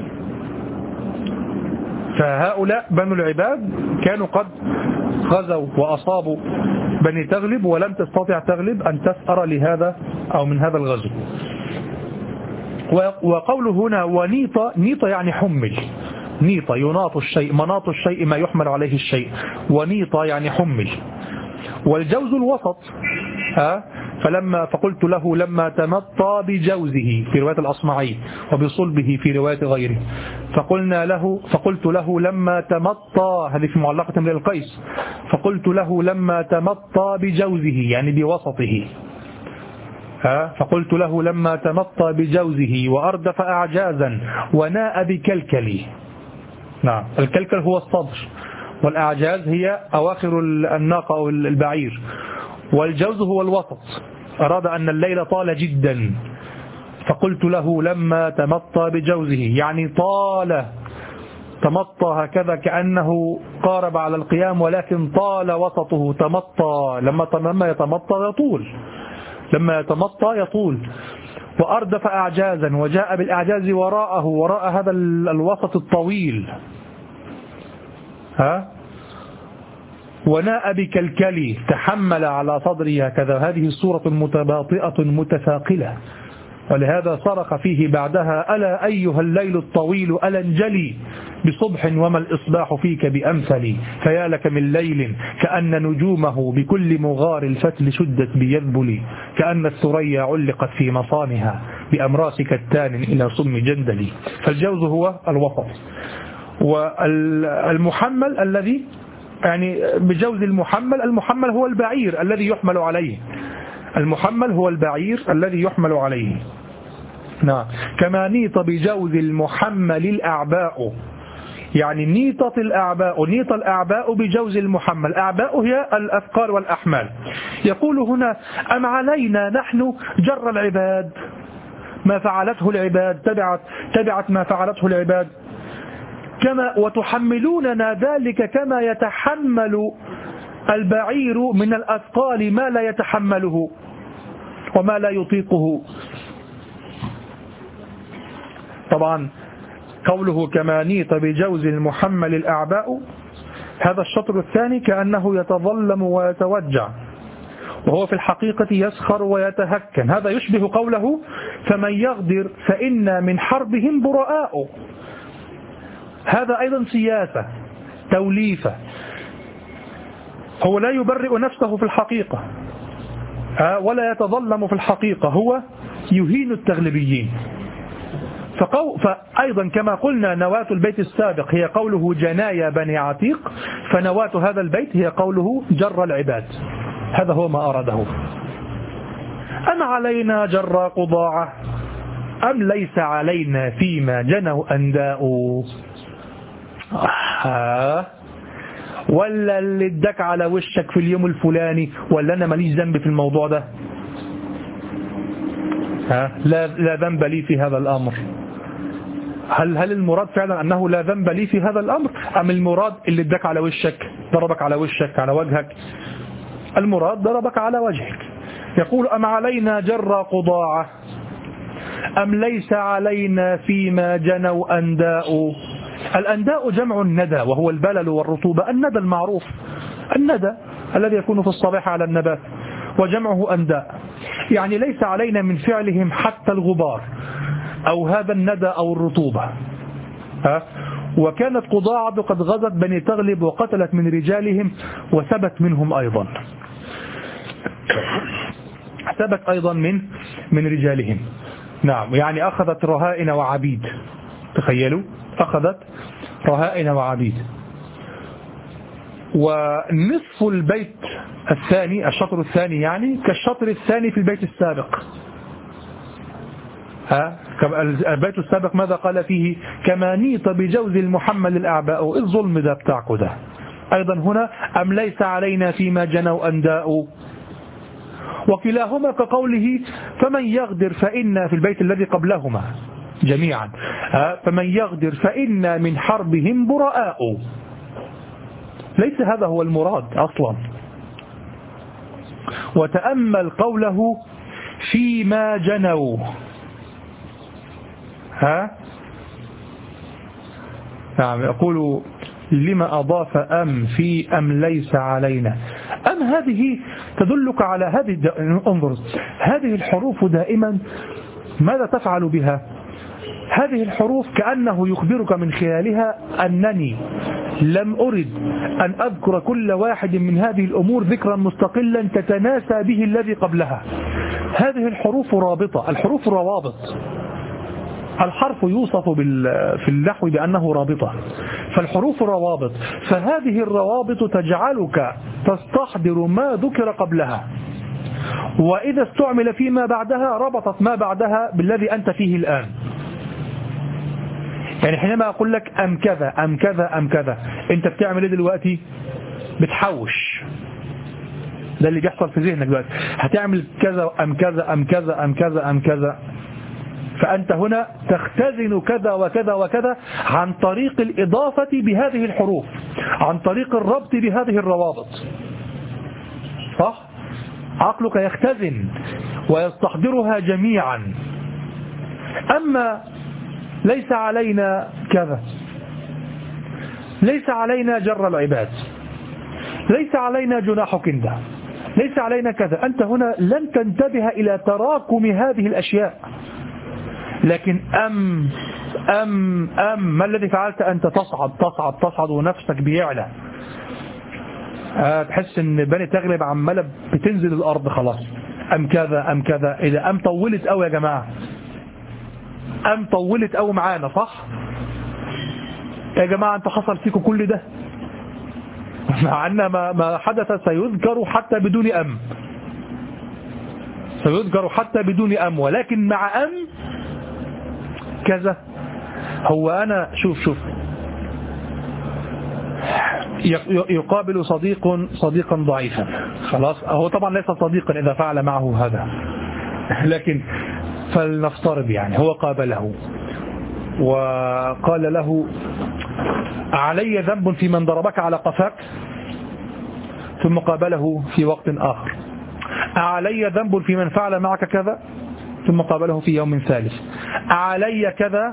فهؤلاء بنو العباد كانوا قد غزوا وأصابوا بني تغلب ولم تستطع تغلب أن تسأر لهذا أو من هذا الغزو. وقوله هنا ونيط، نيط يعني حمل، نيط يناط الشيء، مناط الشيء ما يحمل عليه الشيء، ونيط يعني حمل. والجوز الوسط، فقلت له لما تمطى بجوزه في رواية الأصمعي، وبصلبه في رواية غيره. فقلت له لما تمطى، هذه في معلقة امرئ القيس، فقلت له لما تمطى بجوزه يعني بوسطه، فقلت له لما تمطى بجوزه وأردف أعجازا وناء بكلكلي. نعم، الكلكل هو الصدر، والأعجاز هي أواخر الناقة أو البعير، والجوز هو الوسط. أراد أن الليل طال جدا، فقلت له لما تمطى بجوزه يعني طال، تمطى هكذا كأنه قارب على القيام ولكن طال وسطه، تمطى لما يتمطى يطول، لما يتمطى يطول. وأردف أعجازا، وجاء بالأعجاز وراءه، وراء هذا الوسط الطويل، وناء بكلكلي، تحمل على صدري هكذا. هذه الصورة متباطئة متثاقلة، ولهذا صرخ فيه بعدها ألا أيها الليل الطويل ألا انجلي بصبح وما الإصباح فيك بأمثلي، فيا لك من ليل كأن نجومه بكل مغار الفتل شدت بيذبلي، كأن الثريا علقت في مصامها بأمراس كتان إلى صم جندلي. فالجوز هو الوسط. والمحمل الذي يعني بجوز المحمل هو البعير الذي يحمل عليه، المحمل هو البعير الذي يحمل عليه. نعم، كما نيط بجوز المحمل الأعباء، يعني نيطت الأعباء، نيط الأعباء بجوز المحمل. أعباء هي الأثقال والأحمال. يقول هنا أم علينا نحن جر العباد، ما فعلته العباد، تبعت ما فعلته العباد، كما وتحملوننا ذلك كما يتحمل البعير من الأثقال ما لا يتحمله وما لا يطيقه. طبعا قوله كما نيط بجوز المحمل الأعباء، هذا الشطر الثاني كأنه يتظلم ويتوجع، وهو في الحقيقة يسخر ويتهكن. هذا يشبه قوله فمن يغدر فإنا من حربهم براء. هذا أيضا سياسة توليفة، هو لا يبرئ نفسه في الحقيقة ولا يتظلم في الحقيقة، هو يهين التغلبيين. فأيضا كما قلنا نواة البيت السابق هي قوله جنايا بني عتيق، فنواة هذا البيت هي قوله جر العباد. هذا هو ما أراده. أم علينا جر قضاعة أم ليس علينا فيما جنوا أنداء. ولا اللي اداك على وشك في اليوم الفلاني، ولا أنا ماليش ذنب في الموضوع ده، لا ذنب لي في هذا الأمر. هل المراد فعلا أنه لا ذنب لي في هذا الأمر، أم المراد اللي اداك على وشك، ضربك على وشك على وجهك؟ المراد ضربك على وجهك. يقول أم علينا جر قضاعة أم ليس علينا فيما جنوا أنداء. الأنداء جمع الندى، وهو البلل والرطوبة. الندى المعروف، الندى الذي يكون في الصباح على النبات، وجمعه أنداء، يعني ليس علينا من فعلهم حتى الغبار أو هذا الندى أو الرطوبة. وكانت قضاعة قد غزت بني تغلب وقتلت من رجالهم وثبت منهم أيضا، ثبت أيضا من رجالهم. نعم، يعني أخذت رهائن وعبيد، تخيلوا، أخذت رهائن وعبيد. ونصف البيت الثاني، الشطر الثاني يعني كالشطر الثاني في البيت السابق. البيت السابق ماذا قال فيه؟ كما نيط بجوز المحمل الأعباء. الظلم ده بتاعكو ده. أيضا هنا أم ليس علينا فيما جنوا أنداء، وكلاهما كقوله فمن يغدر فإنا، في البيت الذي قبلهما جميعا، فمن يغدر فإنا من حربهم براء. ليس هذا هو المراد أصلا. وتأمل قوله فيما جنوا، نعم، يقول لما أضاف أم في أم ليس علينا. أم هذه تدلك على هذه، انظر، هذه الحروف دائما ماذا تفعل بها؟ هذه الحروف كأنه يخبرك من خلالها أنني لم أرد أن أذكر كل واحد من هذه الأمور ذكرا مستقلا تتناسى به الذي قبلها. هذه الحروف رابطة، الحروف روابط. الحرف يوصف في النحو بأنه رابطة، فالحروف روابط، فهذه الروابط تجعلك تستحضر ما ذكر قبلها، وإذا استعمل فيما بعدها ربطت ما بعدها بالذي أنت فيه الآن. يعني حينما أقول لك أم كذا أم كذا أم كذا، أنت بتعمل إيه دلوقتي؟ بتحوش، ده اللي بيحصل في ذهنك دلوقتي، هتعمل كذا أم كذا أم كذا أم كذا أم كذا. فأنت هنا تختزن كذا وكذا وكذا عن طريق الإضافة بهذه الحروف، عن طريق الربط بهذه الروابط، صح؟ عقلك يختزن ويستحضرها جميعا. أما ليس علينا كذا، ليس علينا جر العباد، ليس علينا جناح كنده، ليس علينا كذا، أنت هنا لن تنتبه إلى تراكم هذه الأشياء. لكن ما الذي فعلت؟ أنت تصعد تصعد تصعد ونفسك بيعلى، تحس ان بني تغلب عمالة بتنزل الأرض خلاص. أم كذا أم كذا، إذا أم طولت أوي يا جماعة، أم طولت أوي معانا، صح يا جماعة؟ أنت حصل فيكم كل ده مع أن ما حدث سيذكر حتى بدون أم، سيذكر حتى بدون أم، ولكن مع أم كذا. هو أنا شوف يقابل صديقا ضعيفا، خلاص هو طبعا ليس صديقا إذا فعل معه هذا، لكن فلنفترض يعني هو قابله وقال له علي ذنب في من ضربك على قفاك، ثم قابله في وقت آخر علي ذنب في من فعل معك كذا، ثم قابله في يوم ثالث علي كذا،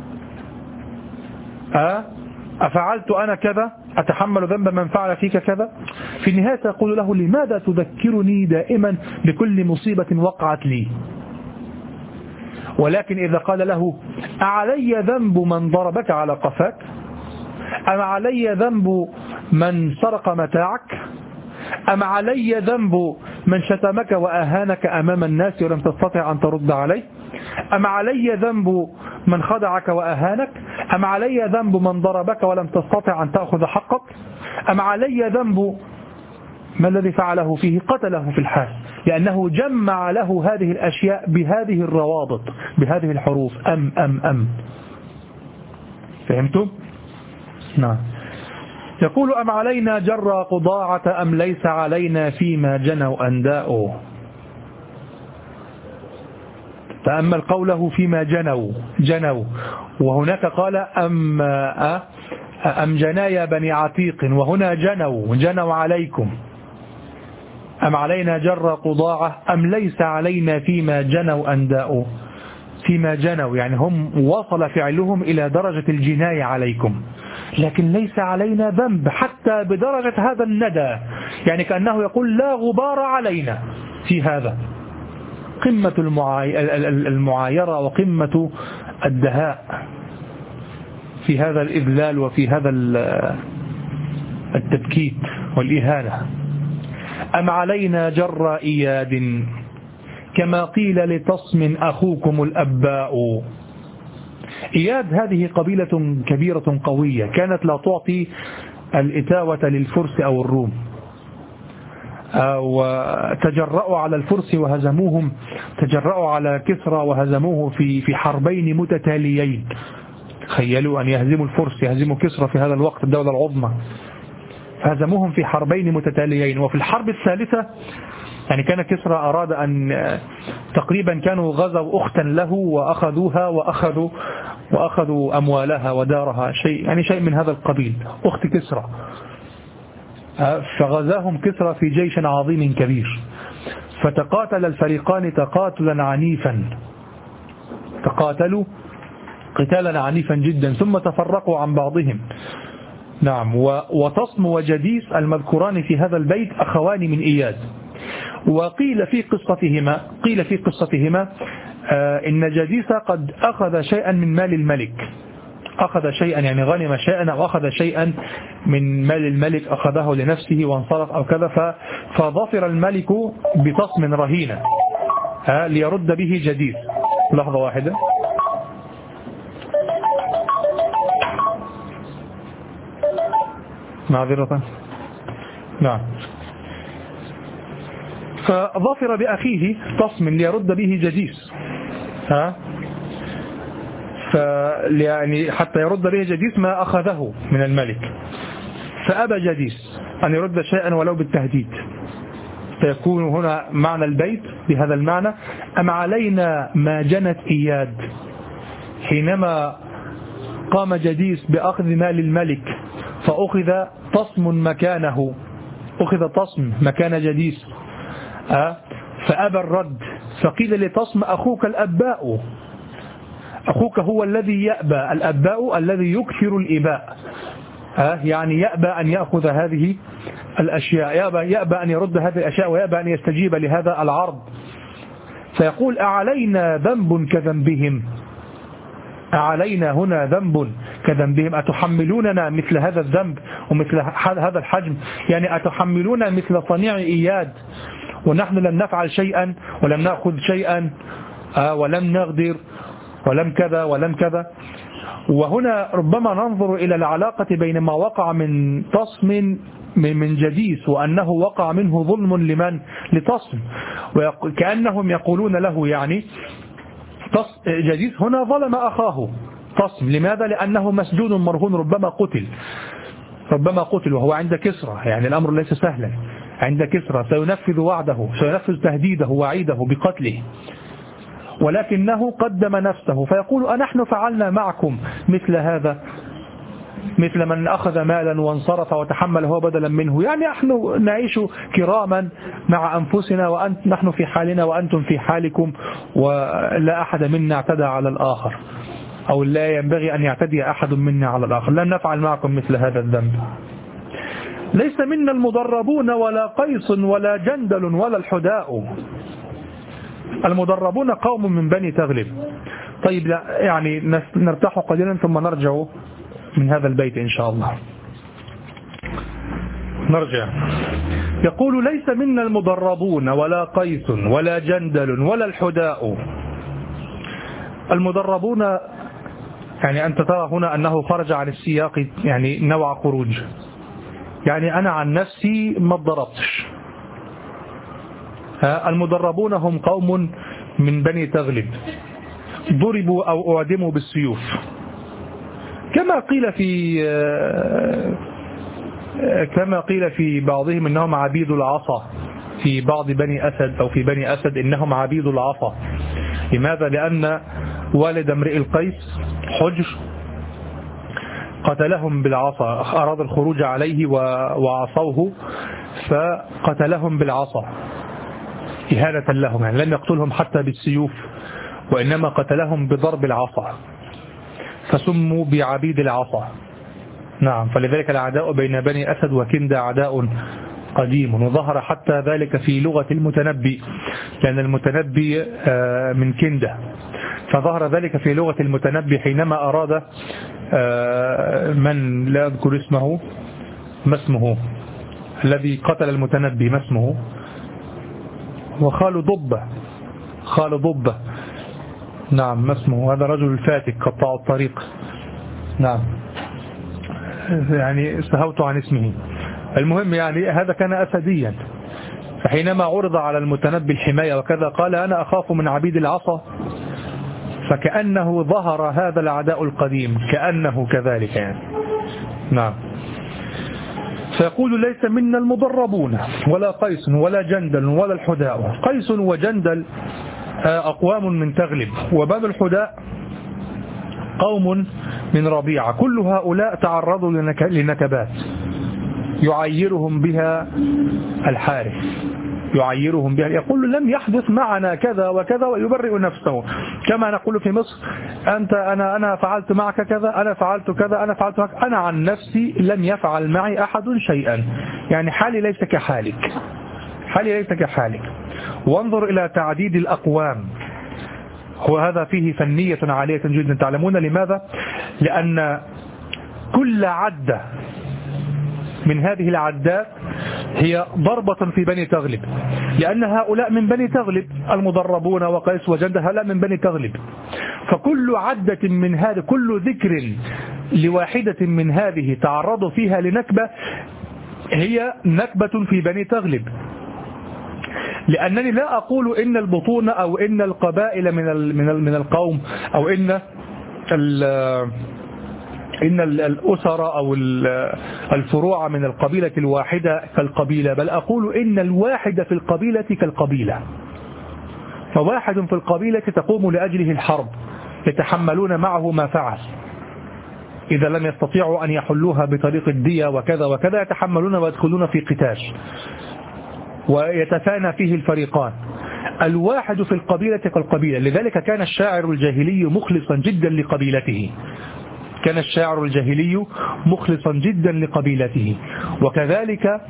أفعلت أنا كذا، أتحمل ذنب من فعل فيك كذا. في النهاية تقول له لماذا تذكرني دائما بكل مصيبة وقعت لي؟ ولكن إذا قال له أعلي ذنب من ضربك على قفاك، أم علي ذنب من سرق متاعك، أم علي ذنب من شتمك وأهانك أمام الناس ولم تستطع أن ترد عليه، أم علي ذنب من خدعك وأهانك، أم علي ذنب من ضربك ولم تستطع أن تأخذ حقك، أم علي ذنب ما الذي فعله فيه؟ قتله في الحال، لأنه جمع له هذه الأشياء بهذه الروابط بهذه الحروف أم. فهمتم؟ نعم. يقول أم علينا جر قضاعة أم ليس علينا فيما جنوا أنداء. تأمل قوله فيما جنوا، وهناك قال أم جنايا بني عتيق، وهنا جنوا عليكم. أم علينا جر قضاعة أم ليس علينا فيما جنوا أنداء. فيما جنوا يعني هم وصل فعلهم إلى درجة الجناية عليكم، لكن ليس علينا ذنب حتى بدرجة هذا الندى، يعني كأنه يقول لا غبار علينا في هذا. قمة المعايرة وقمة الدهاء في هذا الإذلال وفي هذا التبكيت والإهانة. أم علينا جر إياد كما قيل لتصم أخوكم الأباء. إياد هذه قبيلة كبيرة قوية كانت لا تعطي الإتاوة للفرس أو الروم، وتجرأوا على الفرس وهزموهم، تجرأوا على كسرى وهزموه في حربين متتاليين. تخيلوا أن يهزموا الفرس يهزموا كسرى في هذا الوقت الدولة العظمى، فهزموهم في حربين متتاليين. وفي الحرب الثالثة يعني كان كسرى أراد أن تقريبا كانوا غزوا أختا له وأخذوها وأخذوا أموالها ودارها، شيء من هذا القبيل، أخت كسرى. فغزاهم كسرى في جيش عظيم كبير، فتقاتل الفريقان تقاتلا عنيفا، تقاتلوا قتالا عنيفا جدا، ثم تفرقوا عن بعضهم. نعم. وتصم وجديس المذكوران في هذا البيت أخوان من إياد. وقيل في قصتهما إن جديث قد أخذ شيئا من مال الملك، أخذ شيئا يعني غنم شيئا أو أخذ شيئا من مال الملك أخذه لنفسه وانصرف أو كذا، فظفر الملك بطصم رهينة ليرد به جديث. لحظة واحدة. معذرة. نعم. فظفر بأخيه طصم ليرد به جديث، يعني حتى يرد به جديث ما أخذه من الملك، فأبى جديث أن يرد شيئا ولو بالتهديد. فيكون هنا معنى البيت بهذا المعنى: أم علينا ما جنت إياد. حينما قام جديث بأخذ مال الملك فأخذ طصم مكانه، أخذ طصم مكان جديث، فأبى الرد، فقيل لطصم أخوك الأباء، أخوك هو الذي يأبى، الأباء الذي يكثر الإباء، يعني يأبى أن يأخذ هذه الأشياء، يأبى أن يرد هذه الأشياء، ويأبى أن يستجيب لهذا العرض. فيقول: أعلينا ذنب كذنبهم، أعلينا هنا ذنب كذنبهم، أتحملوننا مثل هذا الذنب ومثل هذا الحجم؟ يعني أتحملون مثل صنيع إياد ونحن لم نفعل شيئا ولم نأخذ شيئا ولم نغدر ولم كذا ولم كذا. وهنا ربما ننظر إلى العلاقة بين ما وقع من تصم من جديث وأنه وقع منه ظلم لمن؟ لتصم، وكأنهم يقولون له يعني جديث هنا ظلم أخاه تصم. لماذا؟ لأنه مسجون مرهون، ربما قتل وهو عند كسرى، يعني الأمر ليس سهلا. عند كسرى سينفذ وعده، سينفذ تهديده ووعيده بقتله، ولكنه قدم نفسه. فيقول: أنحن فعلنا معكم مثل هذا، مثل من أخذ مالا وانصرف وتحمل هو بدلا منه، يعني نحن نعيش كراما مع أنفسنا ونحن في حالنا وأنتم في حالكم، ولا أحد منا اعتدى على الآخر، أو لا ينبغي أن يعتدي أحد منا على الآخر، لن نفعل معكم مثل هذا الذنب. ليس منا المدربون ولا قيس ولا جندل ولا الحداء. المدربون قوم من بني تغلب. طيب، يعني نرتاح قليلا ثم نرجع من هذا البيت إن شاء الله. نرجع. يقول: ليس منا المدربون ولا قيس ولا جندل ولا الحداء. المدربون يعني أنت ترى هنا أنه خرج عن السياق، يعني نوع خروج، يعني أنا عن نفسي ما اتضربتش. المدربون هم قوم من بني تغلب ضربوا أو أعدموا بالسيوف، كما قيل في بعضهم إنهم عبيد العصا، في بعض بني أسد أو في بني أسد إنهم عبيد العصا. لماذا؟ لأن والد امرئ القيس حجر قتلهم بالعصا، أراد الخروج عليه وعصوه فقتلهم بالعصا إهانة لهم، يعني لم يقتلهم حتى بالسيوف وإنما قتلهم بضرب العصا، فسموا بعبيد العصا. نعم، فلذلك العداء بين بني أسد وكندة عداء قديم، وظهر حتى ذلك في لغة المتنبي، لأن المتنبي من كندة، فظهر ذلك في لغة المتنبي حينما أراد من لا أذكر اسمه، ما اسمه الذي قتل المتنبي، ما اسمه؟ وخال ضبة. نعم، ما اسمه؟ هذا رجل الفاتك قطاع الطريق. نعم، يعني استهوت عن اسمه. المهم يعني هذا كان أسديا، فحينما عرض على المتنبي الحماية وكذا قال: أنا أخاف من عبيد العصا، فكأنه ظهر هذا العداء القديم، كأنه كذلك يعني. نعم. فيقول: ليس منا المدربون ولا قيس ولا جندل ولا الحداء. قيس وجندل أقوام من تغلب، وباب الحداء قوم من ربيعة. كل هؤلاء تعرضوا لنكبات يعيرهم بها الحارث، يعيرهم بها، يقول: لم يحدث معنا كذا وكذا، ويبرئ نفسه كما نقول في مصر: أنا فعلت معك كذا، أنا فعلت كذا، أنا فعلت معك، أنا عن نفسي لم يفعل معي أحد شيئا، يعني حالي ليس كحالك، حالي ليس كحالك. وانظر إلى تعديد الأقوام، وهذا فيه فنية عالية جدا. تعلمون لماذا؟ لأن كل عدة من هذه العدات هي ضربة في بني تغلب، لأن هؤلاء من بني تغلب، المضربون وقيس وجندل هؤلاء من بني تغلب، فكل عدة من هذه، كل ذكر لواحدة من هذه تعرضوا فيها لنكبة هي نكبة في بني تغلب. لأنني لا أقول إن البطون أو إن القبائل من القوم أو إن الأسر أو الفروع من القبيلة الواحدة كالقبيلة، بل أقول إن الواحد في القبيلة كالقبيلة. فواحد في القبيلة تقوم لأجله الحرب، يتحملون معه ما فعل، إذا لم يستطيعوا أن يحلوها بطريق الدية وكذا وكذا يتحملون ويدخلون في قتال ويتفانى فيه الفريقان. الواحد في القبيلة كالقبيلة. لذلك كان الشاعر الجاهلي مخلصا جدا لقبيلته، كان الشاعر الجاهلي مخلصا جدا لقبيلته. وكذلك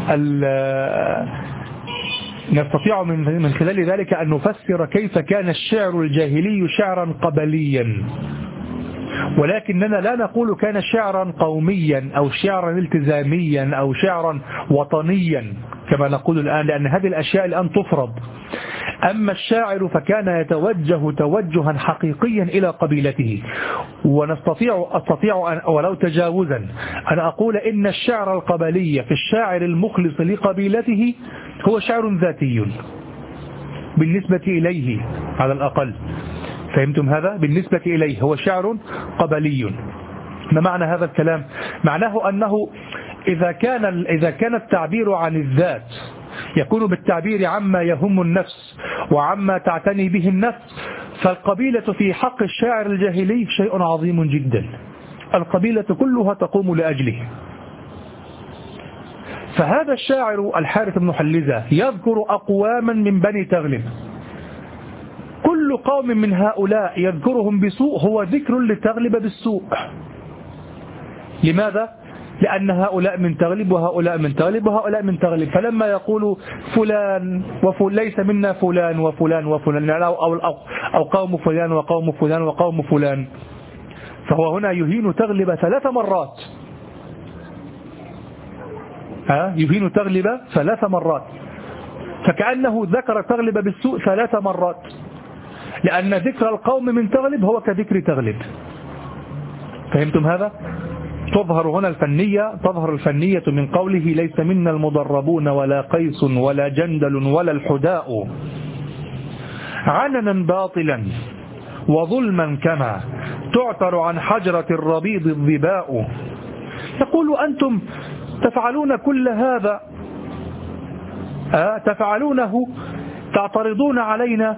نستطيع من خلال ذلك أن نفسر كيف كان الشعر الجاهلي شعرا قبليا، ولكننا لا نقول كان شعرا قوميا أو شعرا التزاميا أو شعرا وطنيا كما نقول الآن، لأن هذه الأشياء الآن تفرض. أما الشاعر فكان يتوجه توجها حقيقيا إلى قبيلته. أستطيع ولو تجاوزا أن أقول إن الشعر القبلي في الشاعر المخلص لقبيلته هو شعر ذاتي بالنسبة إليه على الأقل. فهمتم هذا؟ بالنسبة إليه هو شعر قبلي. ما معنى هذا الكلام؟ معناه أنه إذا كان التعبير عن الذات يكون بالتعبير عما يهم النفس وعما تعتني به النفس، فالقبيلة في حق الشاعر الجاهلي شيء عظيم جدا، القبيلة كلها تقوم لأجله. فهذا الشاعر الحارث بن حلزة يذكر أقواما من بني تغلب، كل قوم من هؤلاء يذكرهم بسوء هو ذكر لتغلب بالسوء. لماذا؟ لأن هؤلاء من تغلب وهؤلاء من تغلب وهؤلاء من تغلب، فلما يقول فلان ليس منا فلان وفلان وفلان أو قوم فلان وقوم فلان وقوم فلان، فهو هنا يهين تغلب 3 مرات، يهين تغلب 3 مرات، فكأنه ذكر تغلب بالسوء 3 مرات، لأن ذكر القوم من تغلب هو كذكر تغلب. فهمتم هذا؟ تظهر الفنية من قوله ليس منا المضربون ولا قيس ولا جندل ولا الحداء، عننا باطلا وظلما كما تعتر عن حجرة الربيض الظباء. يقول أنتم تفعلون كل هذا، تفعلونه، تعترضون علينا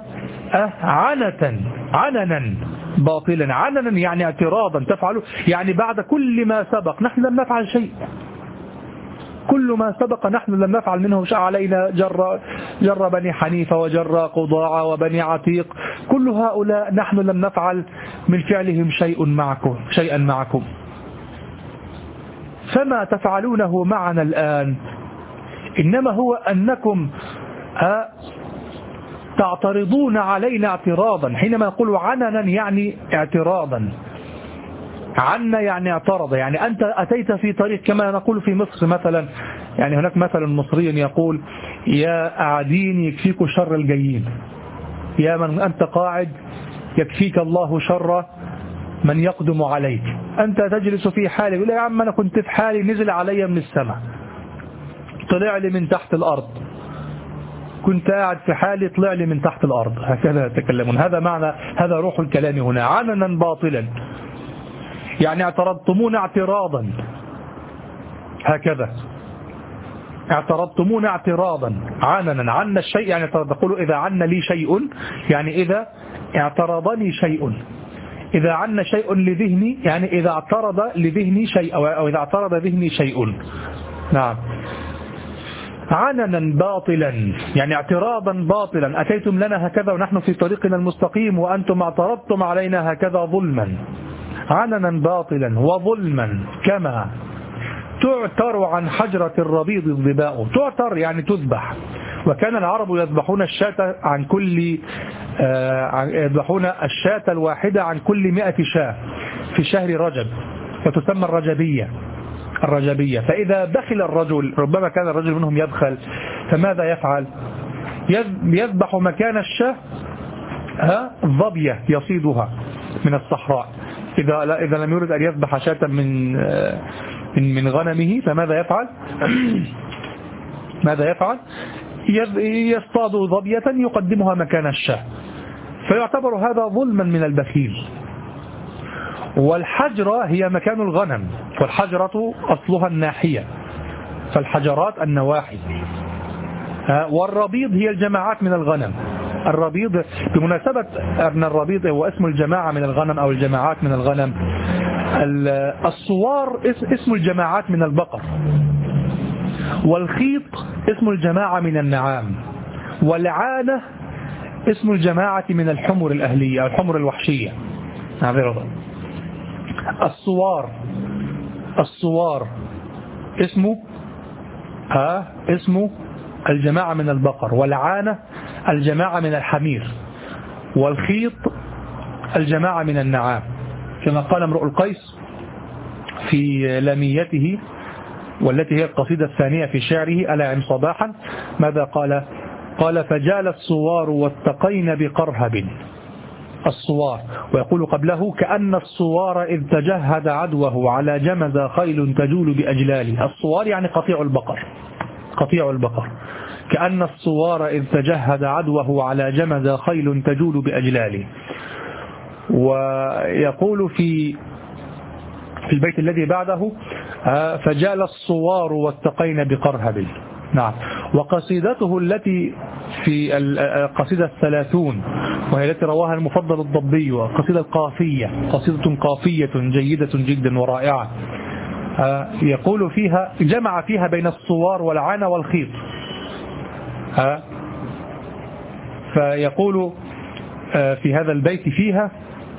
عننا باطلا. عننا يعني اعتراضا، تفعلوا يعني بعد كل ما سبق نحن لم نفعل شيء، كل ما سبق نحن لم نفعل منه شيء، علينا جر بني حنيفة وجر قضاعة وبني عتيق، كل هؤلاء نحن لم نفعل من فعلهم شيئا معكم، فما تفعلونه معنا الآن إنما هو أنكم تعترضون علينا اعتراضا. حينما يقول عننا يعني اعتراضا، عنا يعني اعترض، يعني أنت أتيت في طريق كما نقول في مصر مثلا، يعني هناك مثل مصري يقول يا قاعدين يكفيك شر الجايين، يا من أنت قاعد يكفيك الله شر من يقدم عليك. أنت تجلس في حالي، يقول يا عم أنا كنت في حالي نزل علي من السماء، طلع لي من تحت الأرض، كنت قاعد في حالي طلع لي من تحت الأرض. هكذا يتكلمون. هذا معنى، هذا روح الكلام هنا. عننا باطلا يعني اعترضتمون اعتراضا، هكذا اعترضتمون اعتراضا. عنا الشيء يعني تقول إذا عنا لي شيء، يعني إذا اعترضني شيء، إذا عنا شيء لذهني يعني إذا اعترض لذهني شيء أو إذا اعترض ذهني شيء. نعم. عننا باطلا يعني اعتراضا باطلا، أتيتم لنا هكذا ونحن في طريقنا المستقيم وأنتم اعترضتم علينا هكذا ظلما. عننا باطلا وظلما كما تعتر عن حجرة الربيض الظباء. تعتر يعني تذبح، وكان العرب يذبحون الشاة عن كل يذبحون الشاة الواحدة عن كل 100 شاة في شهر رجب، وتسمى الرجبية. فإذا بخل الرجل، ربما كان الرجل منهم يبخل، فماذا يفعل؟ يذبح مكان الشاة ظبية يصيدها من الصحراء. إذا لم يرد أن يذبح شاة من غنمه، فماذا يفعل؟ ماذا يفعل؟ يصطاد ظبية يقدمها مكان الشاة، فيعتبر هذا ظلما من البخيل. والحجرة هي مكان الغنم، والحجرة أصلها الناحية، فالحجرات النواحي. والربيض هي الجماعات من الغنم. الربيض بمناسبة أن الربيض هو اسم الجماعة من الغنم أو الجماعات من الغنم. الصوار اسم الجماعات من البقر، والخيط اسم الجماعة من النعام، والعانة اسم الجماعة من الحمر الأهلية أو الحمر الوحشية. الصوار اسمه الجماعة من البقر، والعانة الجماعة من الحمير، والخيط الجماعة من النعام، كما قال امرؤ القيس في لاميته، والتي هي القصيدة الثانية في شعره ألا عم صباحا. ماذا قال؟ قال: فجال الصوار واتقين بقرهب. الصوار، ويقول قبله: كأن الصوار إذ تجهد عدوه على جمز خيل تجول بأجلاله. الصوار يعني قطيع البقر. كأن الصوار إذ تجهد عدوه على جمز خيل تجول بأجلاله. ويقول في البيت الذي بعده: فجال الصوار واتقين بقرهب. نعم. وقصيدته التي في القصيدة 30، وهي التي رواها المفضل الضبي، قصيدة القافية، قصيدة قافية جيدة جدا ورائعة. يقول فيها، جمع فيها بين الصوار والعانة والخيط. فيقول في هذا البيت فيها: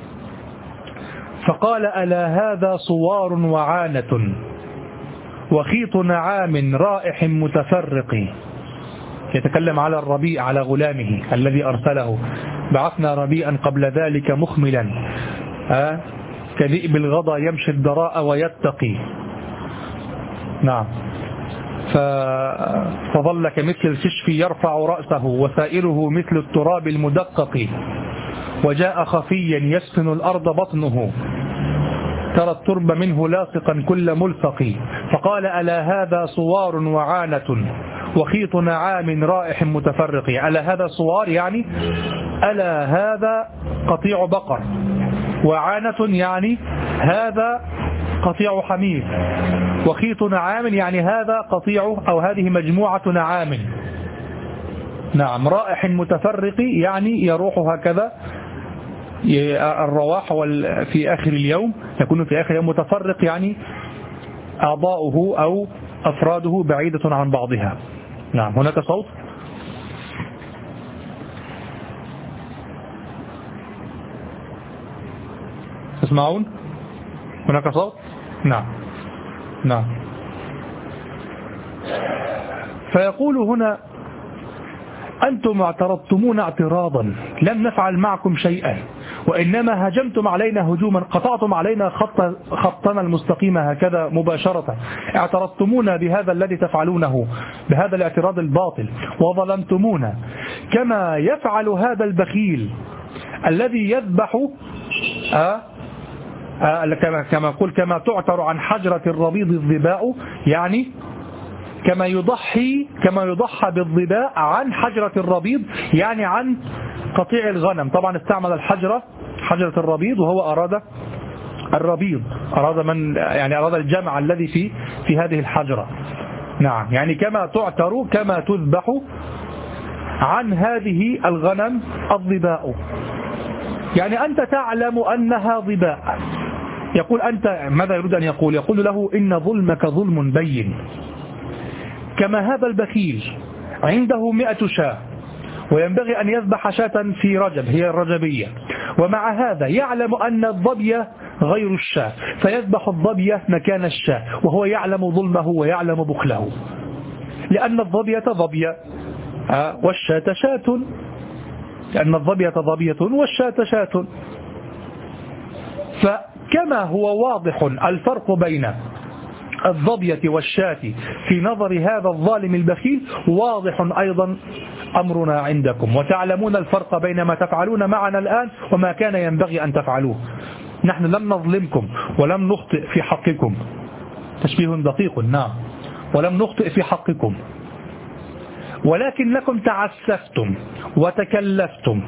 فقال: ألا هذا صوار وعانة وخيط نعام رائح متفرق. يتكلم على الربيع، على غلامه الذي أرسله: بعثنا ربيعا قبل ذلك مخملا كذئب الغضا يمشي الدراء ويتقي. نعم. فظل كمثل الكشف يرفع رأسه وسائره مثل التراب المدقق، وجاء خفيا يسفن الأرض بطنه ترى الترب منه لاصقا كل ملصق. فقال: ألا هذا صوار وعانة وخيط نعام رائح متفرق. ألا هذا صوار يعني ألا هذا قطيع بقر، وعانة يعني هذا قطيع حمير، وخيط نعام يعني هذا قطيع أو هذه مجموعة نعام. نعم. رائح متفرق يعني يروح هكذا الرواح في آخر اليوم، يكون في آخر يوم. متفرق يعني أعضاؤه أو أفراده بعيدة عن بعضها. نعم. هناك صوت. تسمعون؟ هناك صوت؟ نعم. نعم. فيقول هنا: أنتم اعترضتمون اعتراضا لم نفعل معكم شيئا، وإنما هجمتم علينا هجوما، قطعتم علينا خطنا المستقيم هكذا مباشرة. اعترضتمونا بهذا الذي تفعلونه، بهذا الاعتراض الباطل، وظلمتمونا كما يفعل هذا البخيل الذي يذبح كما قل كما تعتر عن حجرة الربيض الظباء، يعني كما يضحى بالظباء عن حجرة الربيض، يعني عن قطيع الغنم. طبعا استعمل حجرة الربيض، وهو أراد الربيض، أراد الجمع الذي في هذه الحجرة. نعم. يعني كما تعتر، كما تذبح عن هذه الغنم الظباء، يعني أنت تعلم أنها ظباء. يقول أنت ماذا يريد أن يقول؟ يقول له: إن ظلمك ظلم بين، كما هذا البخيل عنده 100 شاة وينبغي أن يذبح شاة في رجب، هي الرجبية، ومع هذا يعلم أن الظبية غير الشاة، فيذبح الظبية مكان الشاة، وهو يعلم ظلمه ويعلم بخله، لأن الظبية ظبية والشاة شاة. لأن الظبية ظبية والشاة شاة. فكما هو واضح الفرق بين الظبية والشاة في نظر هذا الظالم البخيل، واضح أيضا أمرنا عندكم، وتعلمون الفرق بين ما تفعلون معنا الآن وما كان ينبغي أن تفعلوه. نحن لم نظلمكم ولم نخطئ في حقكم، تشبيه دقيق، نعم، ولم نخطئ في حقكم، ولكنكم تعسفتم وتكلفتم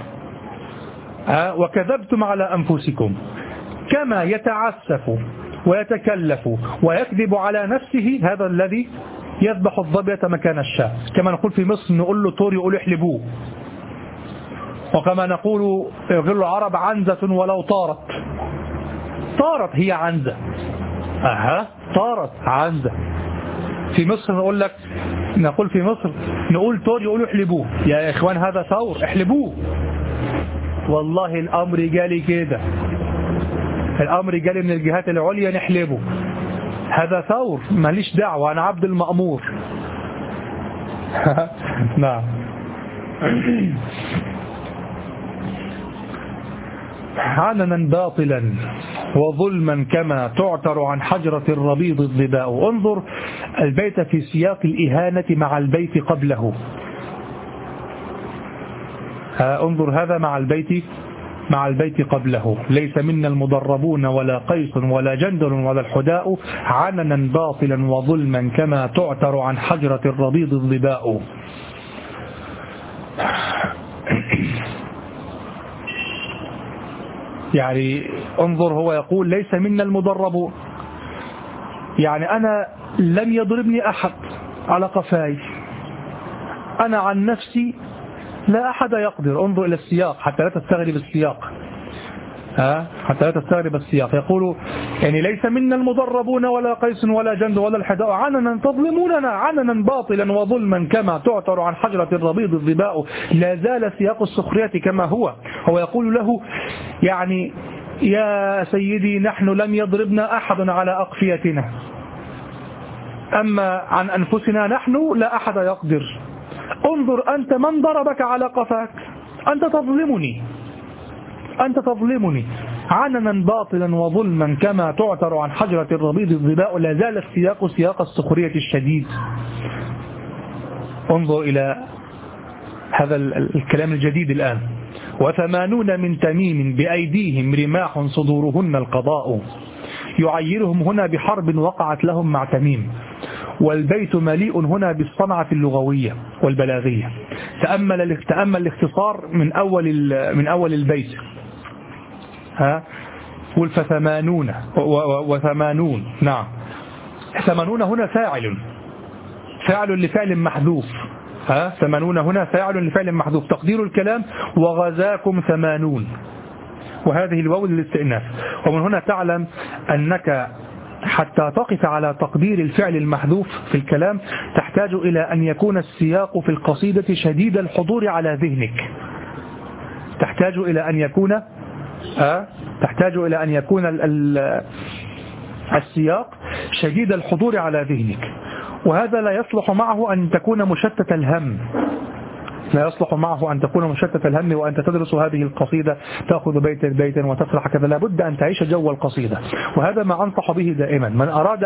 وكذبتم على أنفسكم. كما يتعسف ويتكلف ويكذب على نفسه هذا الذي يذبح الظبية مكان الشاة. كما نقول في مصر نقول له طور يقول احلبوه، وكما نقول يقول العرب عنزة ولو طارت هي عنزة، طارت عنزة. في مصر نقول في مصر نقول طور يقولوا احلبوه، يا إخوان هذا ثور احلبوه. والله الأمر جالي كده، الأمر جالي من الجهات العليا نحلبه، هذا ثور ماليش دعوة، أنا عبد المأمور. نعم. عننا باطلا وظلما كما تعتر عن حجرة الربيض الظباء. انظر البيت في سياق الإهانة مع البيت قبله. انظر هذا مع البيت قبله. ليس منا المضربون ولا قيس ولا جندل ولا الحداء، عننا باطلا وظلما كما تعتر عن حجرة الربيض الظباء. يعني انظر هو يقول ليس منا المضربون، يعني أنا لم يضربني أحد على قفاي، أنا عن نفسي لا أحد يقدر. انظر إلى السياق حتى لا تستغرب السياق، حتى لا تستغرب السياق. يقول يعني ليس منا المضربون ولا قيس ولا جند ولا الحداء، عننا تظلموننا عننا باطلا وظلما كما تعتر عن حجرة الربيض الظباء. لا زال سياق السخرية كما هو يقول له يعني يا سيدي نحن لم يضربنا أحد على أقفيتنا، أما عن أنفسنا نحن لا أحد يقدر. انظر أنت من ضربك على قفاك، أنت تظلمني عننا باطلا وظلما كما تعتر عن حجرة الربيض الظباء. لا زال السياق سياق السخرية الشديد. انظر إلى هذا الكلام الجديد الآن. 80 من تميم بأيديهم رماح صدورهن القضاء، يعيرهم هنا بحرب وقعت لهم مع تميم. والبيت مليء هنا بالصنعة اللغوية والبلاغية. تأمل الاختصار من أول البيت. قل فثمانون وثمانون. نعم، 80 هنا فاعل لفعل محذوف. 80 هنا فاعل لفعل محذوف. تقدير الكلام وغزاكم 80، وهذه الواو للاستئناف. ومن هنا تعلم أنك حتى تقف على تقدير الفعل المحذوف في الكلام تحتاج إلى أن يكون السياق في القصيدة شديد الحضور على ذهنك. تحتاج إلى أن يكون السياق شديد الحضور على ذهنك، وهذا لا يصلح معه أن تكون مشتت الهم. وأنت تدرس هذه القصيدة تأخذ بيتا وتسرح كذا. لابد أن تعيش جو القصيدة، وهذا ما أنصح به دائما. من أراد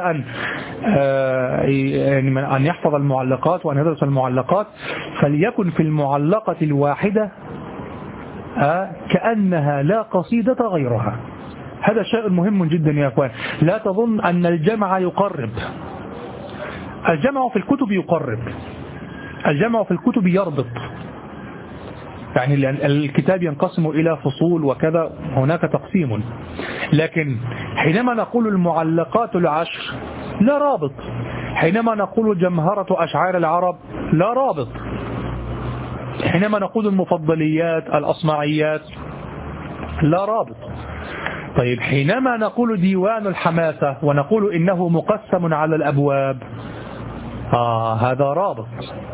أن يحفظ المعلقات وأن يدرس المعلقات فليكن في المعلقة الواحدة كأنها لا قصيدة غيرها. هذا شيء مهم جدا يا أخوان. لا تظن أن الجمع يقرب. الجمع في الكتب يقرب، الجمع في الكتب يربط. يعني الكتاب ينقسم إلى فصول وكذا، هناك تقسيم. لكن حينما نقول المعلقات العشر لا رابط، حينما نقول جمهرة أشعار العرب لا رابط، حينما نقول المفضليات الأصمعيات لا رابط. طيب حينما نقول ديوان الحماسة ونقول إنه مقسم على الأبواب هذا رابط.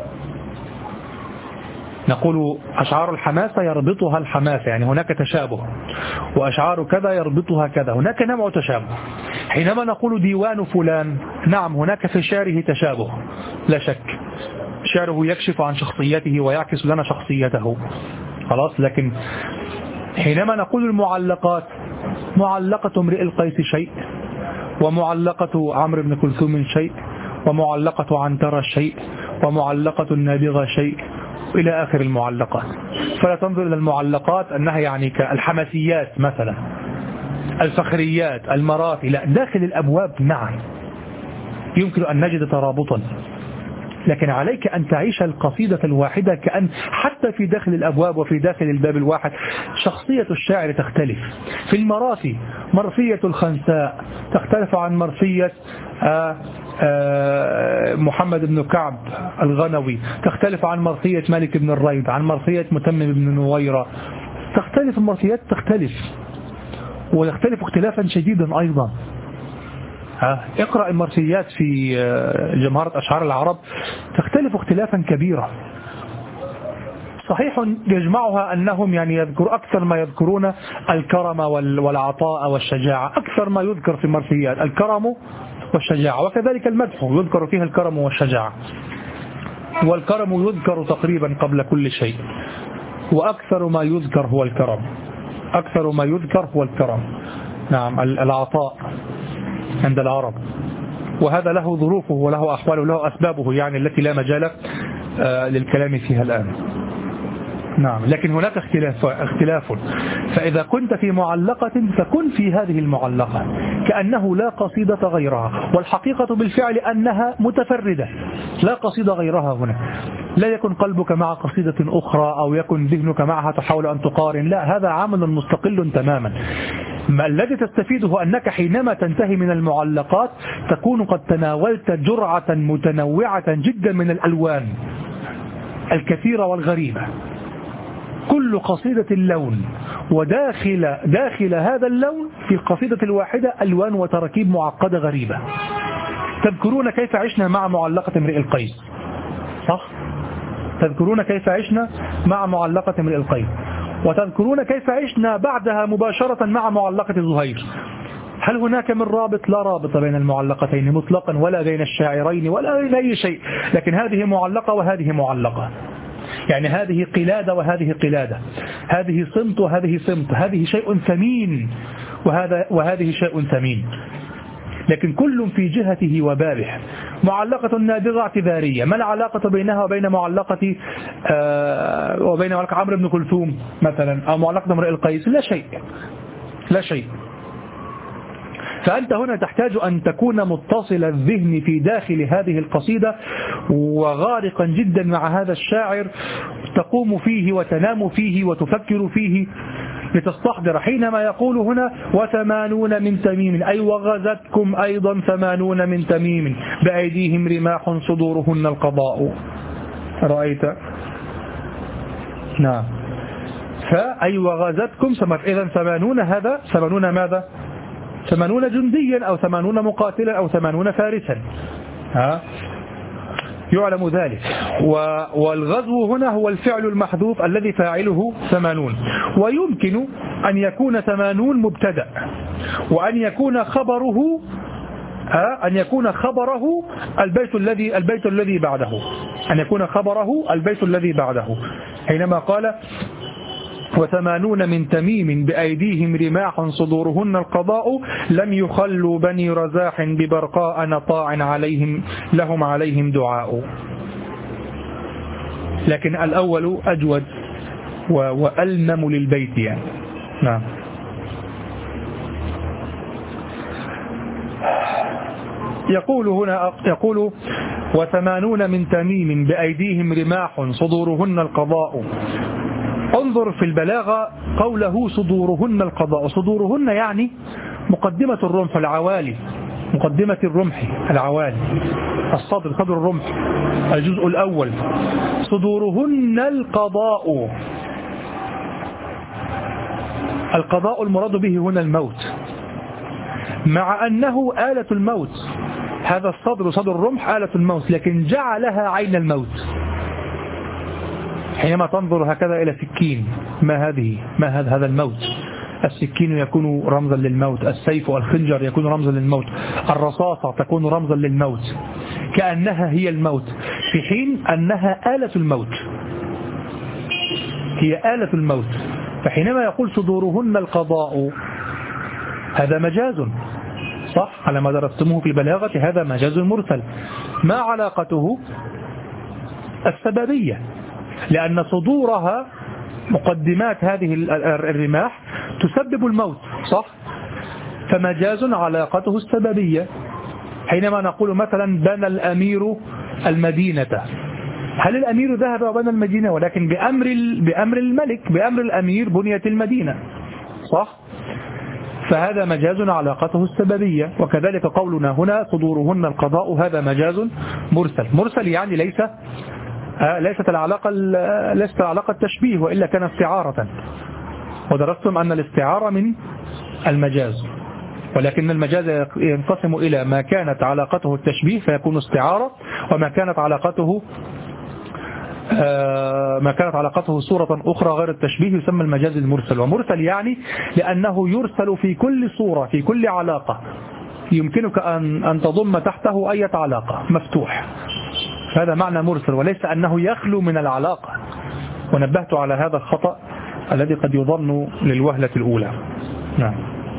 نقول أشعار الحماسة يربطها الحماسة، يعني هناك تشابه، وأشعار كذا يربطها كذا، هناك نوع تشابه. حينما نقول ديوان فلان، نعم هناك في شعره تشابه لا شك، شعره يكشف عن شخصيته ويعكس لنا شخصيته. خلاص. لكن حينما نقول المعلقات، معلقة امرئ القيس شيء، ومعلقة عمرو بن كلثوم شيء، ومعلقة عنترة شيء، ومعلقة النابغة شيء، إلى آخر المعلقات. فلا تنظر إلى المعلقات أنها يعني كالحماسيات مثلا، الفخريات، المراتي، لا، داخل الأبواب نعم يمكن أن نجد ترابطا، لكن عليك أن تعيش القصيدة الواحدة كأن حتى في داخل الأبواب وفي داخل الباب الواحد شخصية الشاعر تختلف. في المراسي مرثية الخنساء تختلف عن مرثية محمد بن كعب الغنوي، تختلف عن مرثية مالك بن الريب، عن مرثية متمم بن نويرة، تختلف المرثيات، تختلف ويختلف اختلافا شديدا أيضا. اقرأ المرثيات في جمهرة أشعار العرب تختلف اختلافا كبيرا. صحيح يجمعها أنهم يعني يذكر أكثر ما يذكرون الكرم والعطاء والشجاعة، أكثر ما يذكر في المرثيات الكرم والشجاعة، وكذلك المدح يذكر فيها الكرم والشجاعة، والكرم يذكر تقريبا قبل كل شيء، وأكثر ما يذكر هو الكرم، أكثر ما يذكر هو الكرم. نعم، العطاء عند العرب، وهذا له ظروفه وله أحواله وله أسبابه يعني التي لا مجال للكلام فيها الآن. نعم، لكن هناك اختلاف. فإذا كنت في معلقة فكن في هذه المعلقة كأنه لا قصيدة غيرها، والحقيقة بالفعل أنها متفردة، لا قصيدة غيرها هنا. لا يكن قلبك مع قصيدة أخرى أو يكن ذهنك معها تحاول أن تقارن، لا، هذا عمل مستقل تماما. ما الذي تستفيده أنك حينما تنتهي من المعلقات تكون قد تناولت جرعة متنوعة جدا من الألوان الكثيرة والغريبة، كل قصيدة اللون، وداخل هذا اللون في القصيدة الواحدة ألوان وتراكيب معقدة غريبة. تذكرون كيف عشنا مع معلقة امرئ القيس، صح؟ تذكرون كيف عشنا مع معلقة امرئ القيس، وتذكرون كيف عشنا بعدها مباشرة مع معلقة زهير. هل هناك من رابط؟ لا رابط بين المعلقتين مطلقا، ولا بين الشاعرين، ولا بين أي شيء، لكن هذه معلقة وهذه معلقة، يعني هذه قلادة وهذه قلادة، هذه صمت وهذه صمت، هذه شيء ثمين وهذه شيء ثمين، لكن كل في جهته وبابه. معلقة نابغة اعتذارية، ما العلاقة بينها وبين معلقة عمرو بن كلثوم مثلا أو معلقة امرئ القيس؟ لا شيء، لا شيء. فأنت هنا تحتاج أن تكون متصل الذهن في داخل هذه القصيدة وغارقا جدا مع هذا الشاعر، تقوم فيه وتنام فيه وتفكر فيه لتستحضر حينما يقول هنا 80 من تميم، أي وغزتكم أيضا 80 من تميم بأيديهم رماح صدورهن القضاء. رأيت؟ نعم، فأي وغزتكم إذن 80، هذا 80 ماذا؟ 80 جنديا أو 80 مقاتلا أو 80 فارسا، يعلم ذلك. والغزو هنا هو الفعل المحذوف الذي فاعله 80، ويمكن أن يكون 80 مبتدأ، وأن يكون خبره البيت الذي بعده، أن يكون خبره البيت الذي بعده، حينما قال 80 من تميم بأيديهم رماح صدورهن القضاء لم يخلوا بني رزاح ببرقاء نطاع لهم عليهم دعاء. لكن الأول أجود وألمم للبيت يعني. نعم. يقول 80 من تميم بأيديهم رماح صدورهن القضاء. انظر في البلاغة قوله صدورهن القضاء، صدورهن يعني مقدمة الرمح العوالي، مقدمة الرمح العوالي، الصدر، صدر الرمح الجزء الأول، صدورهن القضاء. القضاء المراد به هنا الموت، مع أنه آلة الموت، هذا الصدر صدر الرمح آلة الموت، لكن جعلها عين الموت. حينما تنظر هكذا إلى سكين، ما هذا الموت. السكين يكون رمزا للموت، السيف والخنجر يكون رمزا للموت، الرصاصة تكون رمزا للموت، كأنها هي الموت في حين أنها آلة الموت. هي آلة الموت. فحينما يقول صدورهن القضاء هذا مجاز، صح؟ على ما درستموه في البلاغة هذا مجاز مرسل. ما علاقته؟ السببية، لأن صدورها مقدمات هذه الرماح تسبب الموت، صح؟ فمجاز علاقته السببية. حينما نقول مثلا بنى الأمير المدينة، هل الأمير ذهب وبنى المدينة؟ ولكن بأمر الملك، بأمر الأمير بنيت المدينة، صح؟ فهذا مجاز علاقته السببية. وكذلك قولنا هنا صدورهن القضاء هذا مجاز مرسل. مرسل يعني ليست العلاقة التشبيه، وإلا كان استعارة، ودرستم أن الاستعارة من المجاز، ولكن المجاز ينقسم إلى ما كانت علاقته التشبيه فيكون استعارة، وما كانت علاقته صورة أخرى غير التشبيه يسمى المجاز المرسل. ومرسل يعني لأنه يرسل في كل صورة، في كل علاقة يمكنك أن تضم تحته أي علاقة مفتوح. هذا معنى مرسل، وليس أنه يخلو من العلاقة. ونبهت على هذا الخطأ الذي قد يظن للوهلة الأولى. نعم.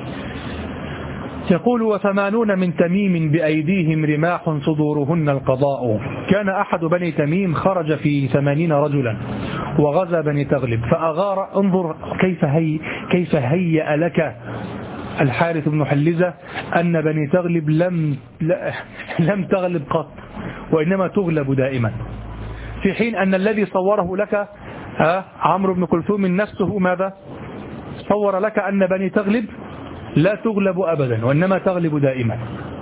يقول: وثمانون من تميم بأيديهم رماح صدورهن القضاء. كان أحد بني تميم خرج في 80 رجلا وغزا بني تغلب فأغار. انظر كيف هيأ لك الحارث بن حلزة أن بني تغلب لم تغلب قط، وإنما تغلب دائما، في حين أن الذي صوره لك عمرو بن كلثوم نفسه ماذا صور لك؟ أن بني تغلب لا تغلب أبدا وإنما تغلب دائما.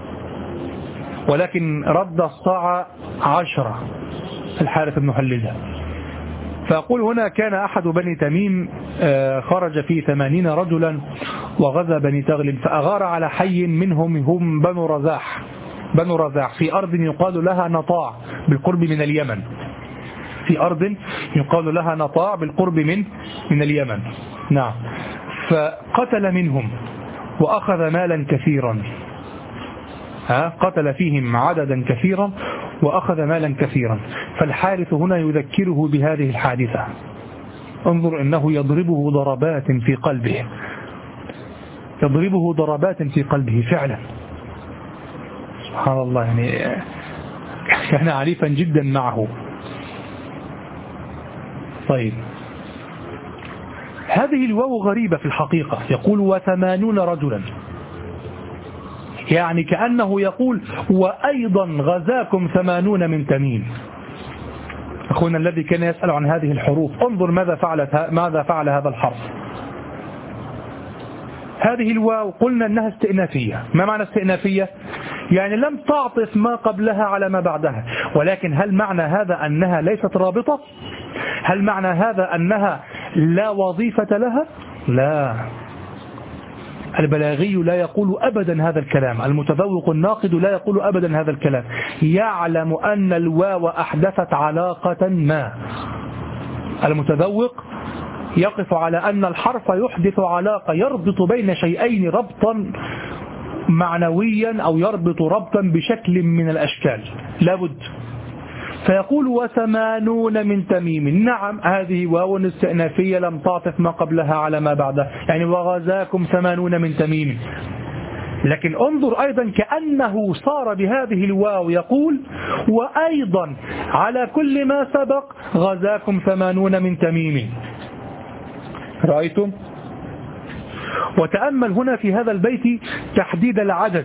ولكن رد الصاع 10 الحارث بن حلزة. فأقول هنا كان أحد بني تميم خرج في 80 رجلا وغزا بني تغلب فأغار على حي منهم هم بنو رزاح في أرض يقال لها نطاع بالقرب من اليمن. في أرض يقال لها نطاع بالقرب من اليمن. نعم. فقتل منهم وأخذ مالا كثيرا. قتل فيهم عددا كثيرا وأخذ مالا كثيرا. فالحارث هنا يذكره بهذه الحادثة. انظر إنه يضربه ضربات في قلبه، يضربه ضربات في قلبه فعلا. سبحان الله، يعني كان عنيفا جدا معه. طيب، هذه الواو غريبة في الحقيقة. يقول: وثمانون رجلا، يعني كأنه يقول: وأيضا غزاكم 80 من تميم. أخونا الذي كان يسأل عن هذه الحروف، انظر ماذا فعل هذا الحرف. هذه الواو قلنا أنها استئنافية. ما معنى استئنافية؟ يعني لم تعطف ما قبلها على ما بعدها. ولكن هل معنى هذا أنها ليست رابطة؟ هل معنى هذا أنها لا وظيفة لها؟ لا، البلاغي لا يقول أبدا هذا الكلام، المتذوق الناقد لا يقول أبدا هذا الكلام. يعلم أن الواو أحدثت علاقة ما. المتذوق يقف على أن الحرف يحدث علاقة، يربط بين شيئين ربطا معنويا أو يربط ربطا بشكل من الأشكال، لابد. فيقول: وثمانون من تميم. نعم، هذه واو استئنافية لم تعطف ما قبلها على ما بعدها، يعني وغزاكم 80 من تميم. لكن انظر أيضا كأنه صار بهذه الواو يقول: وأيضا على كل ما سبق غزاكم 80 من تميم. رأيتم؟ وتأمل هنا في هذا البيت تحديد العدد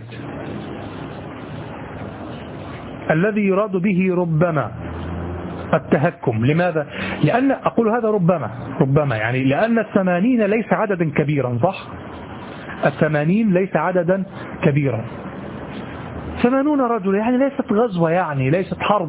الذي يراد به ربما التهكم. لماذا؟ لأن أقول هذا ربما يعني لأن 80 ليس عددا كبيرا، صح؟ 80 ليس عددا كبيرا. 80 رجل يعني ليست غزوة، يعني ليست حرب.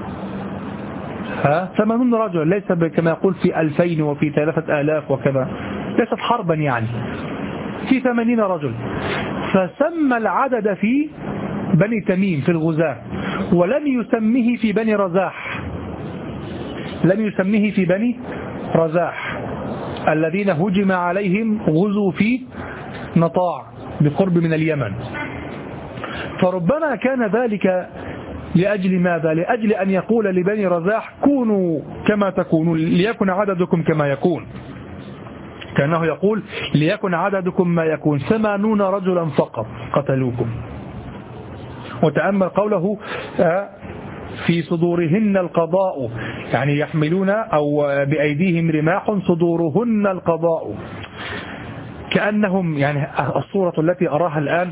80 رجل ليس كما يقول في 2000 وفي 3000 وكذا، ليست حربا يعني، في 80 رجل. فسمى العدد في بني تميم في الغزاة، ولم يسميه في بني رزاح، لم يسميه في بني رزاح الذين هجم عليهم غزوا في نطاع بقرب من اليمن. فربما كان ذلك لأجل ماذا؟ لأجل أن يقول لبني رزاح كونوا كما تكونون ليكن عددكم كما يكون، كأنه يقول ليكن عددكم ما يكون 80 رجلا فقط قتلوكم. وتأمل قوله في صدورهن القضاء، يعني يحملون أو بأيديهم رماح صدورهن القضاء، كأنهم يعني الصورة التي أراها الآن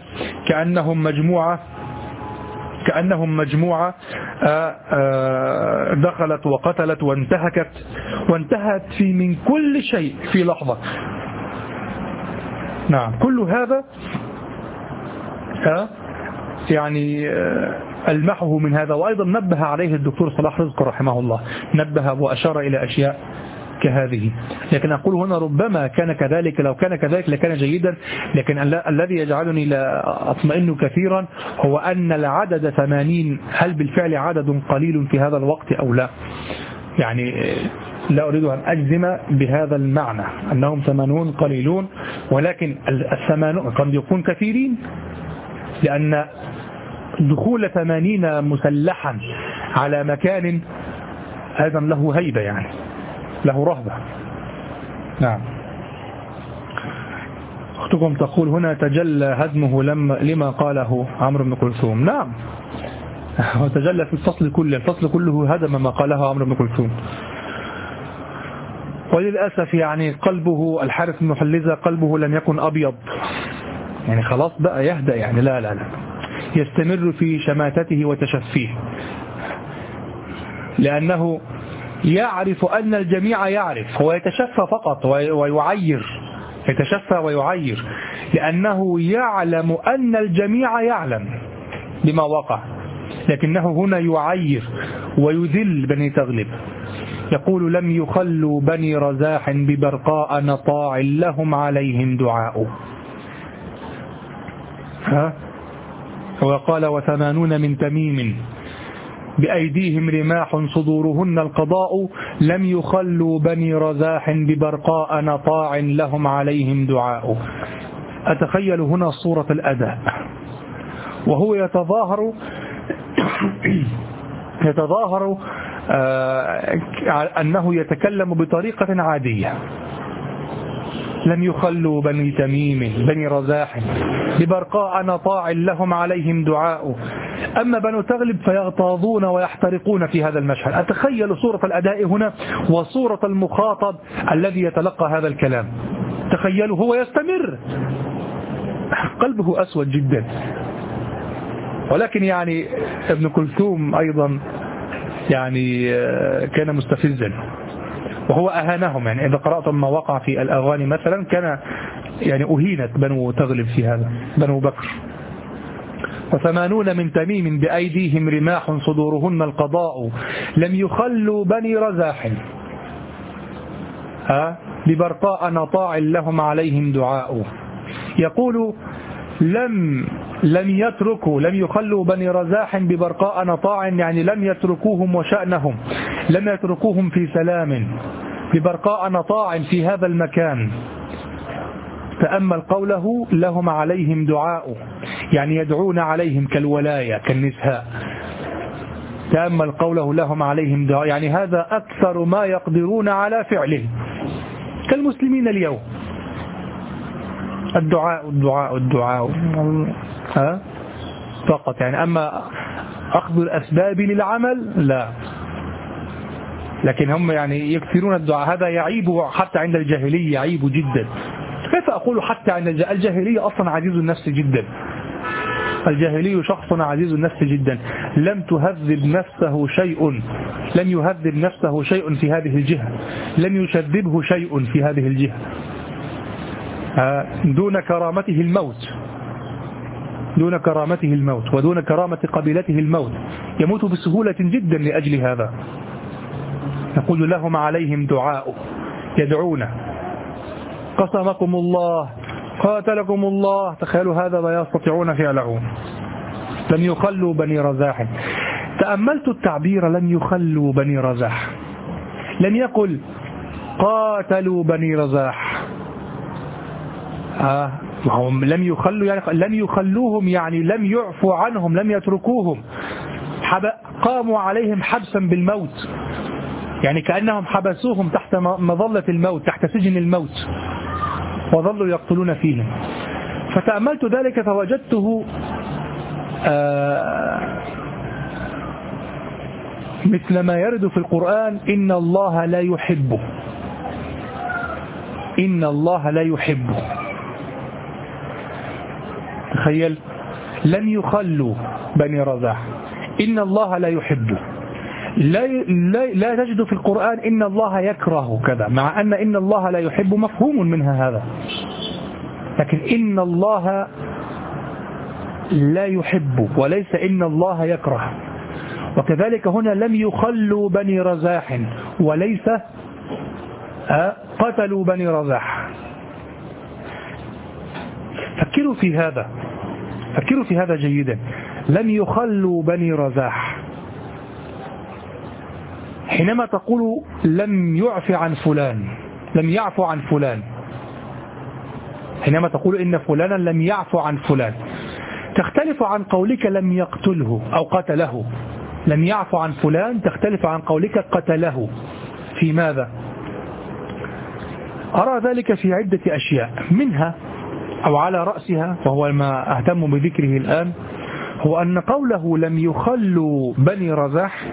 كأنهم مجموعة دخلت وقتلت وانتهت في من كل شيء في لحظة. نعم، كل هذا يعني ألمحه من هذا. وأيضا نبه عليه الدكتور صلاح رزق رحمه الله، نبه وأشار إلى أشياء كهذه. لكن أقول هنا ربما كان كذلك، لو كان كذلك لكان جيدا، لكن الذي يجعلني لا أطمئن كثيرا هو أن العدد 80 هل بالفعل عدد قليل في هذا الوقت أو لا؟ يعني لا أريد أن أجزم بهذا المعنى أنهم 80 قليلون، ولكن 80 قد يكون كثيرين، لأن دخول 80 مسلحا على مكان أيضا له هيبة، يعني له رهبة. نعم. أختكم تقول هنا تجلى هدمه لما قاله عمرو بن كلثوم. نعم، وتجلى في الفصل كله هدم ما قاله عمرو بن كلثوم. وللأسف يعني قلبه الحارث بن حلزة قلبه لم يكن أبيض، يعني خلاص بقى يهدأ، يعني لا يستمر في شماتته وتشفيه، لأنه يعرف أن الجميع يعرف، هو يتشفى فقط يتشفى ويعير، لأنه يعلم أن الجميع يعلم بما وقع، لكنه هنا يعير ويذل بني تغلب. يقول لم يخلوا بني رزاح ببرقاء نطاع لهم عليهم دعاء. وقال 80 من تميم بأيديهم رماح صدورهن القضاء لم يخلوا بني رزاح ببرقاء نطاع لهم عليهم دعاء. أتخيل هنا صورة الأداء، وهو يتظاهر أنه يتكلم بطريقة عادية. لم يخلوا بني تميم بني رزاح ببرقاء نطاع لهم عليهم دعاء. أما بنو تغلب فيغتاظون ويحترقون في هذا المشهد. أتخيل صورة الأداء هنا وصورة المخاطب الذي يتلقى هذا الكلام. تخيلوا هو يستمر، قلبه أسود جدا. ولكن يعني ابن كلثوم أيضا يعني كان مستفزا، وهو أهانهم. يعني إذا قرأتم ما وقع في الأغاني مثلا كان يعني أهينت بنو تغلب في هذا، بنو بكر. 80 من تميم بأيديهم رماح صدورهن القضاء لم يخلوا بني رزاح ببرقاء نطاع لهم عليهم دعاء. يقول لم يخلوا بني رزاح ببرقاء نطاع، يعني لم يتركوهم وشأنهم، لم يتركوهم في سلام، ببرقاء نطاع في هذا المكان. تأمل قوله لهم عليهم دعاء، يعني يدعون عليهم كالولاية كالنساء. تأمل قوله لهم عليهم دعاء، يعني هذا أكثر ما يقدرون على فعله كالمسلمين اليوم. الدعاء فقط، يعني أما أخذ الأسباب للعمل لا. لكن هم يعني يكثرون الدعاء، هذا يعيب حتى عند الجاهلية، يعيب جدا. كيف أقول حتى عند الجاهلية؟ أصلا عزيز النفس جدا. الجاهلي شخص عزيز النفس جدا، لم يهذب نفسه شيء في هذه الجهة، لم يشذبه شيء في هذه الجهة، دون كرامته الموت ودون كرامة قبيلته الموت، يموت بسهولة جدا لأجل هذا. يقول لهم عليهم دعاء، يدعون قسمكم الله قاتلكم الله. تخيلوا هذا لا يستطيعون فعله. لم يخلوا بني رزاح. تأملت التعبير لم يخلوا بني رزاح، لم يقل قاتلوا بني رزاح. لم يخلوا يعني لم يخلوهم، يعني لم يعفوا عنهم، لم يتركوهم قاموا عليهم حبسا بالموت، يعني كأنهم حبسوهم تحت مظلة الموت، تحت سجن الموت، وظلوا يقتلون فيهم. فتأملت ذلك فوجدته مثل ما يرد في القرآن: إن الله لا يحبه، إن الله لا يحبه. تخيل، لم يخلوا بني رزاح، إن الله لا يحبه. لا تجد في القرآن إن الله يكره كذا، مع أن إن الله لا يحب مفهوم منها هذا، لكن إن الله لا يحب وليس إن الله يكره. وكذلك هنا لم يخلوا بني رزاح وليس قتلوا بني رزاح. فكروا في هذا، فكروا في هذا جيدا. لم يخلوا بني رزاح، حينما تقول لم يعف عن فلان، لم يعفو عن فلان، حينما تقول إن فلانا لم يعفو عن فلان، تختلف عن قولك لم يقتله أو قتله. لم يعفو عن فلان تختلف عن قولك قتله. في ماذا؟ أرى ذلك في عدة أشياء، منها أو على رأسها، وهو ما أهتم بذكره الآن، هو أن قوله لم يخلوا بني رزاح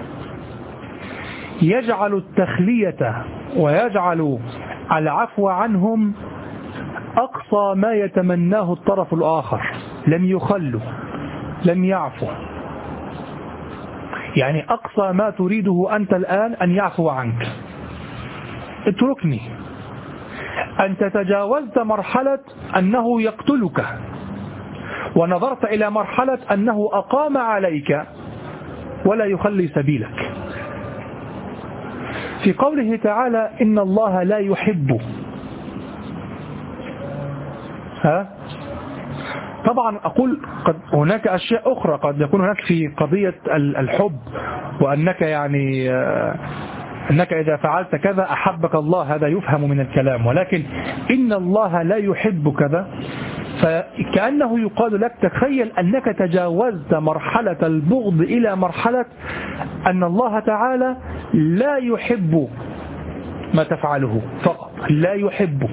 يجعل التخلية ويجعل العفو عنهم أقصى ما يتمناه الطرف الآخر. لم يخلوا، لم يعفوا، يعني أقصى ما تريده أنت الآن أن يعفو عنك. اتركني. أنت تجاوزت مرحلة أنه يقتلك، ونظرت إلى مرحلة أنه أقام عليك ولا يخلي سبيلك. في قوله تعالى إن الله لا يحب، طبعا أقول قد هناك أشياء أخرى، قد يكون هناك في قضية الحب، وأنك يعني أنك إذا فعلت كذا أحبك الله، هذا يفهم من الكلام. ولكن إن الله لا يحب كذا، فكأنه يقال لك تخيل أنك تجاوزت مرحلة البغض إلى مرحلة أن الله تعالى لا يحب ما تفعله فقط، لا يحبه.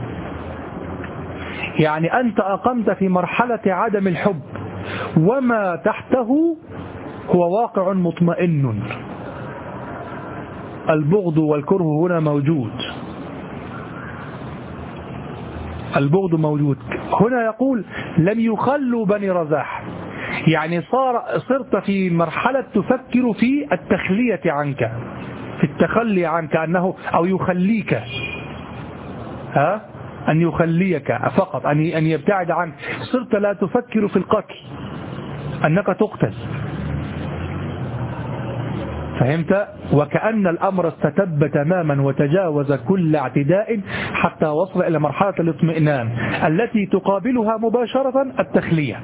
يعني أنت أقمت في مرحلة عدم الحب، وما تحته هو واقع مطمئن. البغض والكره هنا موجود، البغض موجود. هنا يقول لم يخلوا بني رزاح، يعني صرت في مرحلة تفكر في التخلية عنك، في التخلي عنك، أنه أو يخليك، أن يخليك فقط، أن يبتعد عنك. صرت لا تفكر في القتل، أنك تقتل. فهمت؟ وكأن الأمر استتب تماما وتجاوز كل اعتداء حتى وصل إلى مرحلة الاطمئنان التي تقابلها مباشرة التخلية.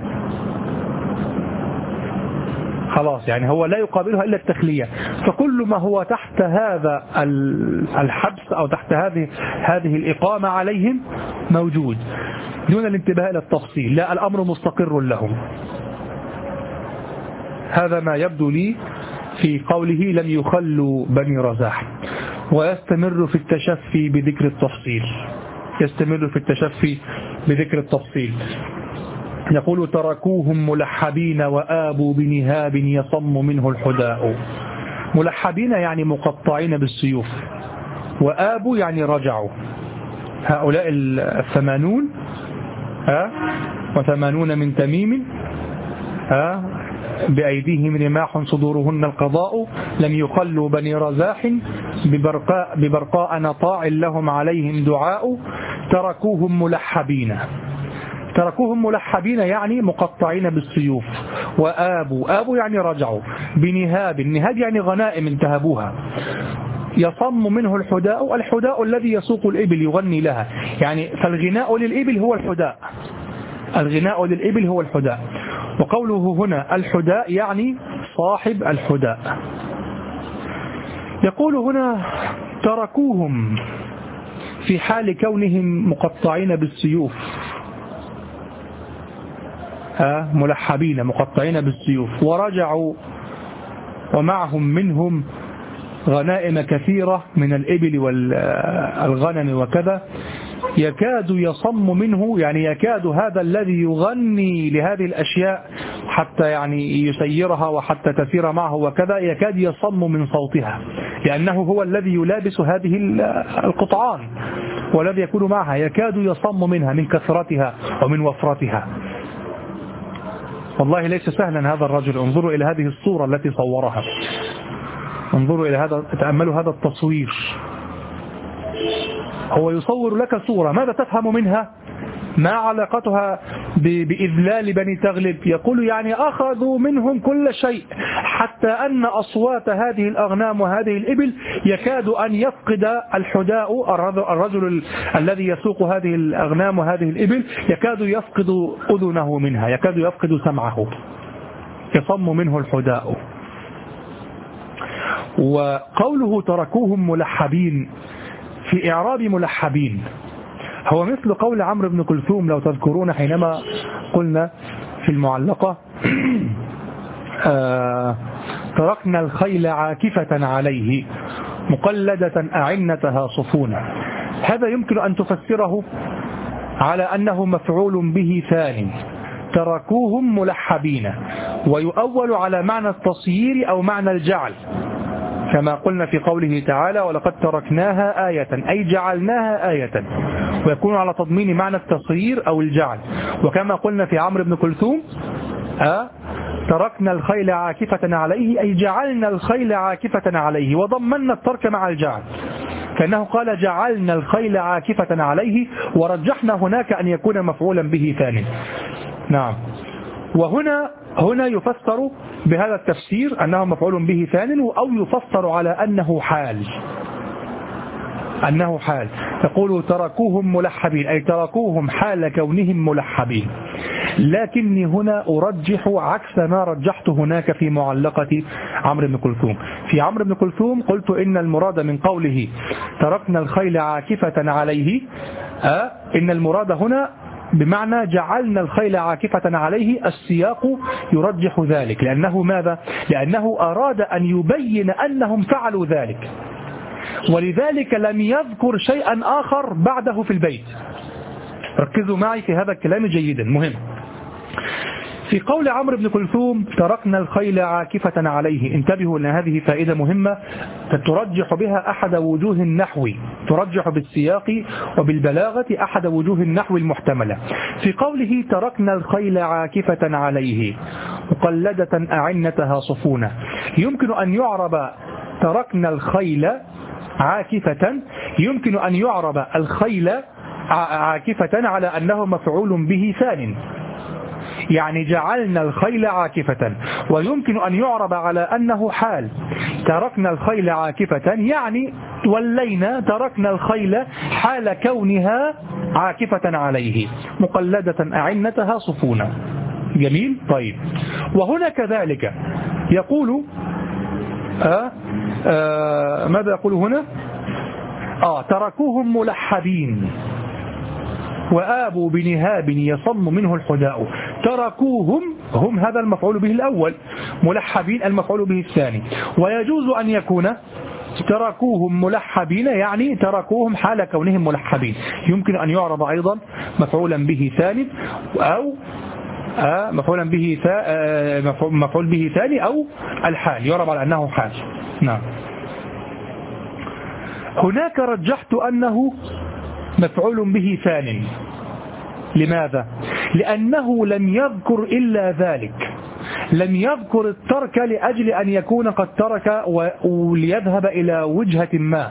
خلاص، يعني هو لا يقابلها إلا التخلية. فكل ما هو تحت هذا الحبس أو تحت هذه الإقامة عليهم موجود دون الانتباه إلى التفصيل. لا، الأمر مستقر لهم. هذا ما يبدو لي في قوله لم يخلوا بني رزاح. ويستمر في التشفي بذكر التفصيل، يستمر في التشفي بذكر التفصيل. يقول تركوهم ملحبين وآبوا بنهاب يصم منه الحداء. ملحبين يعني مقطعين بالسيوف، وآبوا يعني رجعوا. هؤلاء 80 و80 من تميم بأيديهم رماح صدورهن القضاء. لم يخلوا بني رزاح ببرقاء نطاع لهم عليهم دعاء. تركوهم ملحبين، تركوهم ملحبين يعني مقطعين بالسيوف. وآبوا يعني رجعوا. بنهاب، النهاب يعني غنائم انتهبوها. يصم منه الحداء، الحداء الذي يسوق الإبل يغني لها، يعني فالغناء للإبل هو الحداء، الغناء للإبل هو الحداء. وقوله هنا الحداء يعني صاحب الحداء. يقول هنا تركوهم في حال كونهم مقطعين بالسيوف، ملحبين مقطعين بالسيوف، ورجعوا ومعهم منهم غنائم كثيرة من الإبل والغنم وكذا، يكاد يصم منه، يعني يكاد هذا الذي يغني لهذه الأشياء حتى يعني يسيرها وحتى تسير معه وكذا، يكاد يصم من صوتها، لأنه هو الذي يلابس هذه القطعان والذي يكون معها، يكاد يصم منها من كثرتها ومن وفرتها. والله ليس سهلا هذا الرجل. انظروا إلى هذه الصورة التي صورها، انظروا إلى هذا، تأملوا هذا التصوير. هو يصور لك صورة، ماذا تفهم منها؟ ما علاقتها بإذلال بني تغلب؟ يقول يعني أخذوا منهم كل شيء، حتى أن أصوات هذه الأغنام وهذه الإبل يكاد أن يفقد الحداء، الرجل الذي يسوق هذه الأغنام وهذه الإبل يكاد يفقد أذنه منها، يكاد يفقد سمعه، يصم منه الحداء. وقوله تركوهم ملحبين، في إعراب ملحبين هو مثل قول عمرو بن كلثوم لو تذكرون حينما قلنا في المعلقة تركنا الخيل عاكفة عليه مقلدة أعنتها صفونا. هذا يمكن أن تفسره على أنه مفعول به ثاني، تركوهم ملحبين، ويؤول على معنى التصيير أو معنى الجعل، كما قلنا في قوله تعالى ولقد تركناها آية، أي جعلناها آية، ويكون على تضمين معنى التصيير أو الجعل. وكما قلنا في عمرو بن كلثوم تركنا الخيل عاكفة عليه، أي جعلنا الخيل عاكفة عليه، وضمنا الترك مع الجعل، كأنه قال جعلنا الخيل عاكفة عليه، ورجحنا هناك أن يكون مفعولا به ثاني. نعم. وهنا يفسر بهذا التفسير أنه مفعول به ثاني، أو يفسر على أنه حال، أنه حال. تقول تركوهم ملحبين، أي تركوهم حال كونهم ملحبين. لكني هنا أرجح عكس ما رجحت هناك في معلقة عمرو بن كلثوم. في عمرو بن كلثوم قلت إن المراد من قوله تركنا الخيل عاكفة عليه، إن المراد هنا بمعنى جعلنا الخيل عاكفة عليه، السياق يرجح ذلك، لأنه ماذا؟ لأنه أراد أن يبين أنهم فعلوا ذلك، ولذلك لم يذكر شيئا آخر بعده في البيت. ركزوا معي في هذا الكلام جيدا، مهم. في قول عمرو بن كلثوم تركنا الخيل عاكفة عليه، انتبهوا أن هذه فائدة مهمة ترجح بها أحد وجوه النحو، ترجح بالسياق وبالبلاغة أحد وجوه النحو المحتملة. في قوله تركنا الخيل عاكفة عليه مقلدة أعنتها صفونا، يمكن أن يعرب تركنا الخيل عاكفة، يمكن أن يعرب الخيل عاكفة على أنه مفعول به ثان، يعني جعلنا الخيل عاكفة، ويمكن أن يعرب على أنه حال، تركنا الخيل عاكفة يعني ولينا تركنا الخيل حال كونها عاكفة عليه مقلدة أعنتها صفونا. جميل. طيب، وهنا كذلك يقول ماذا يقول هنا؟ تركوهم ملحبين وآبوا بنهاب يصم منه الحداء. تركوهم، هم هذا المفعول به الأول، ملحبين المفعول به الثاني. ويجوز أن يكون تركوهم ملحبين يعني تركوهم حال كونهم ملحبين، يمكن أن يعرض أيضا مفعولا به ثاني، أو مفعول به ثاني، أو الحال يعرض على أنه حال. نعم. هناك رجحت أنه مفعول به ثان. لماذا؟ لأنه لم يذكر إلا ذلك، لم يذكر الترك لأجل أن يكون قد ترك وليذهب إلى وجهة ما،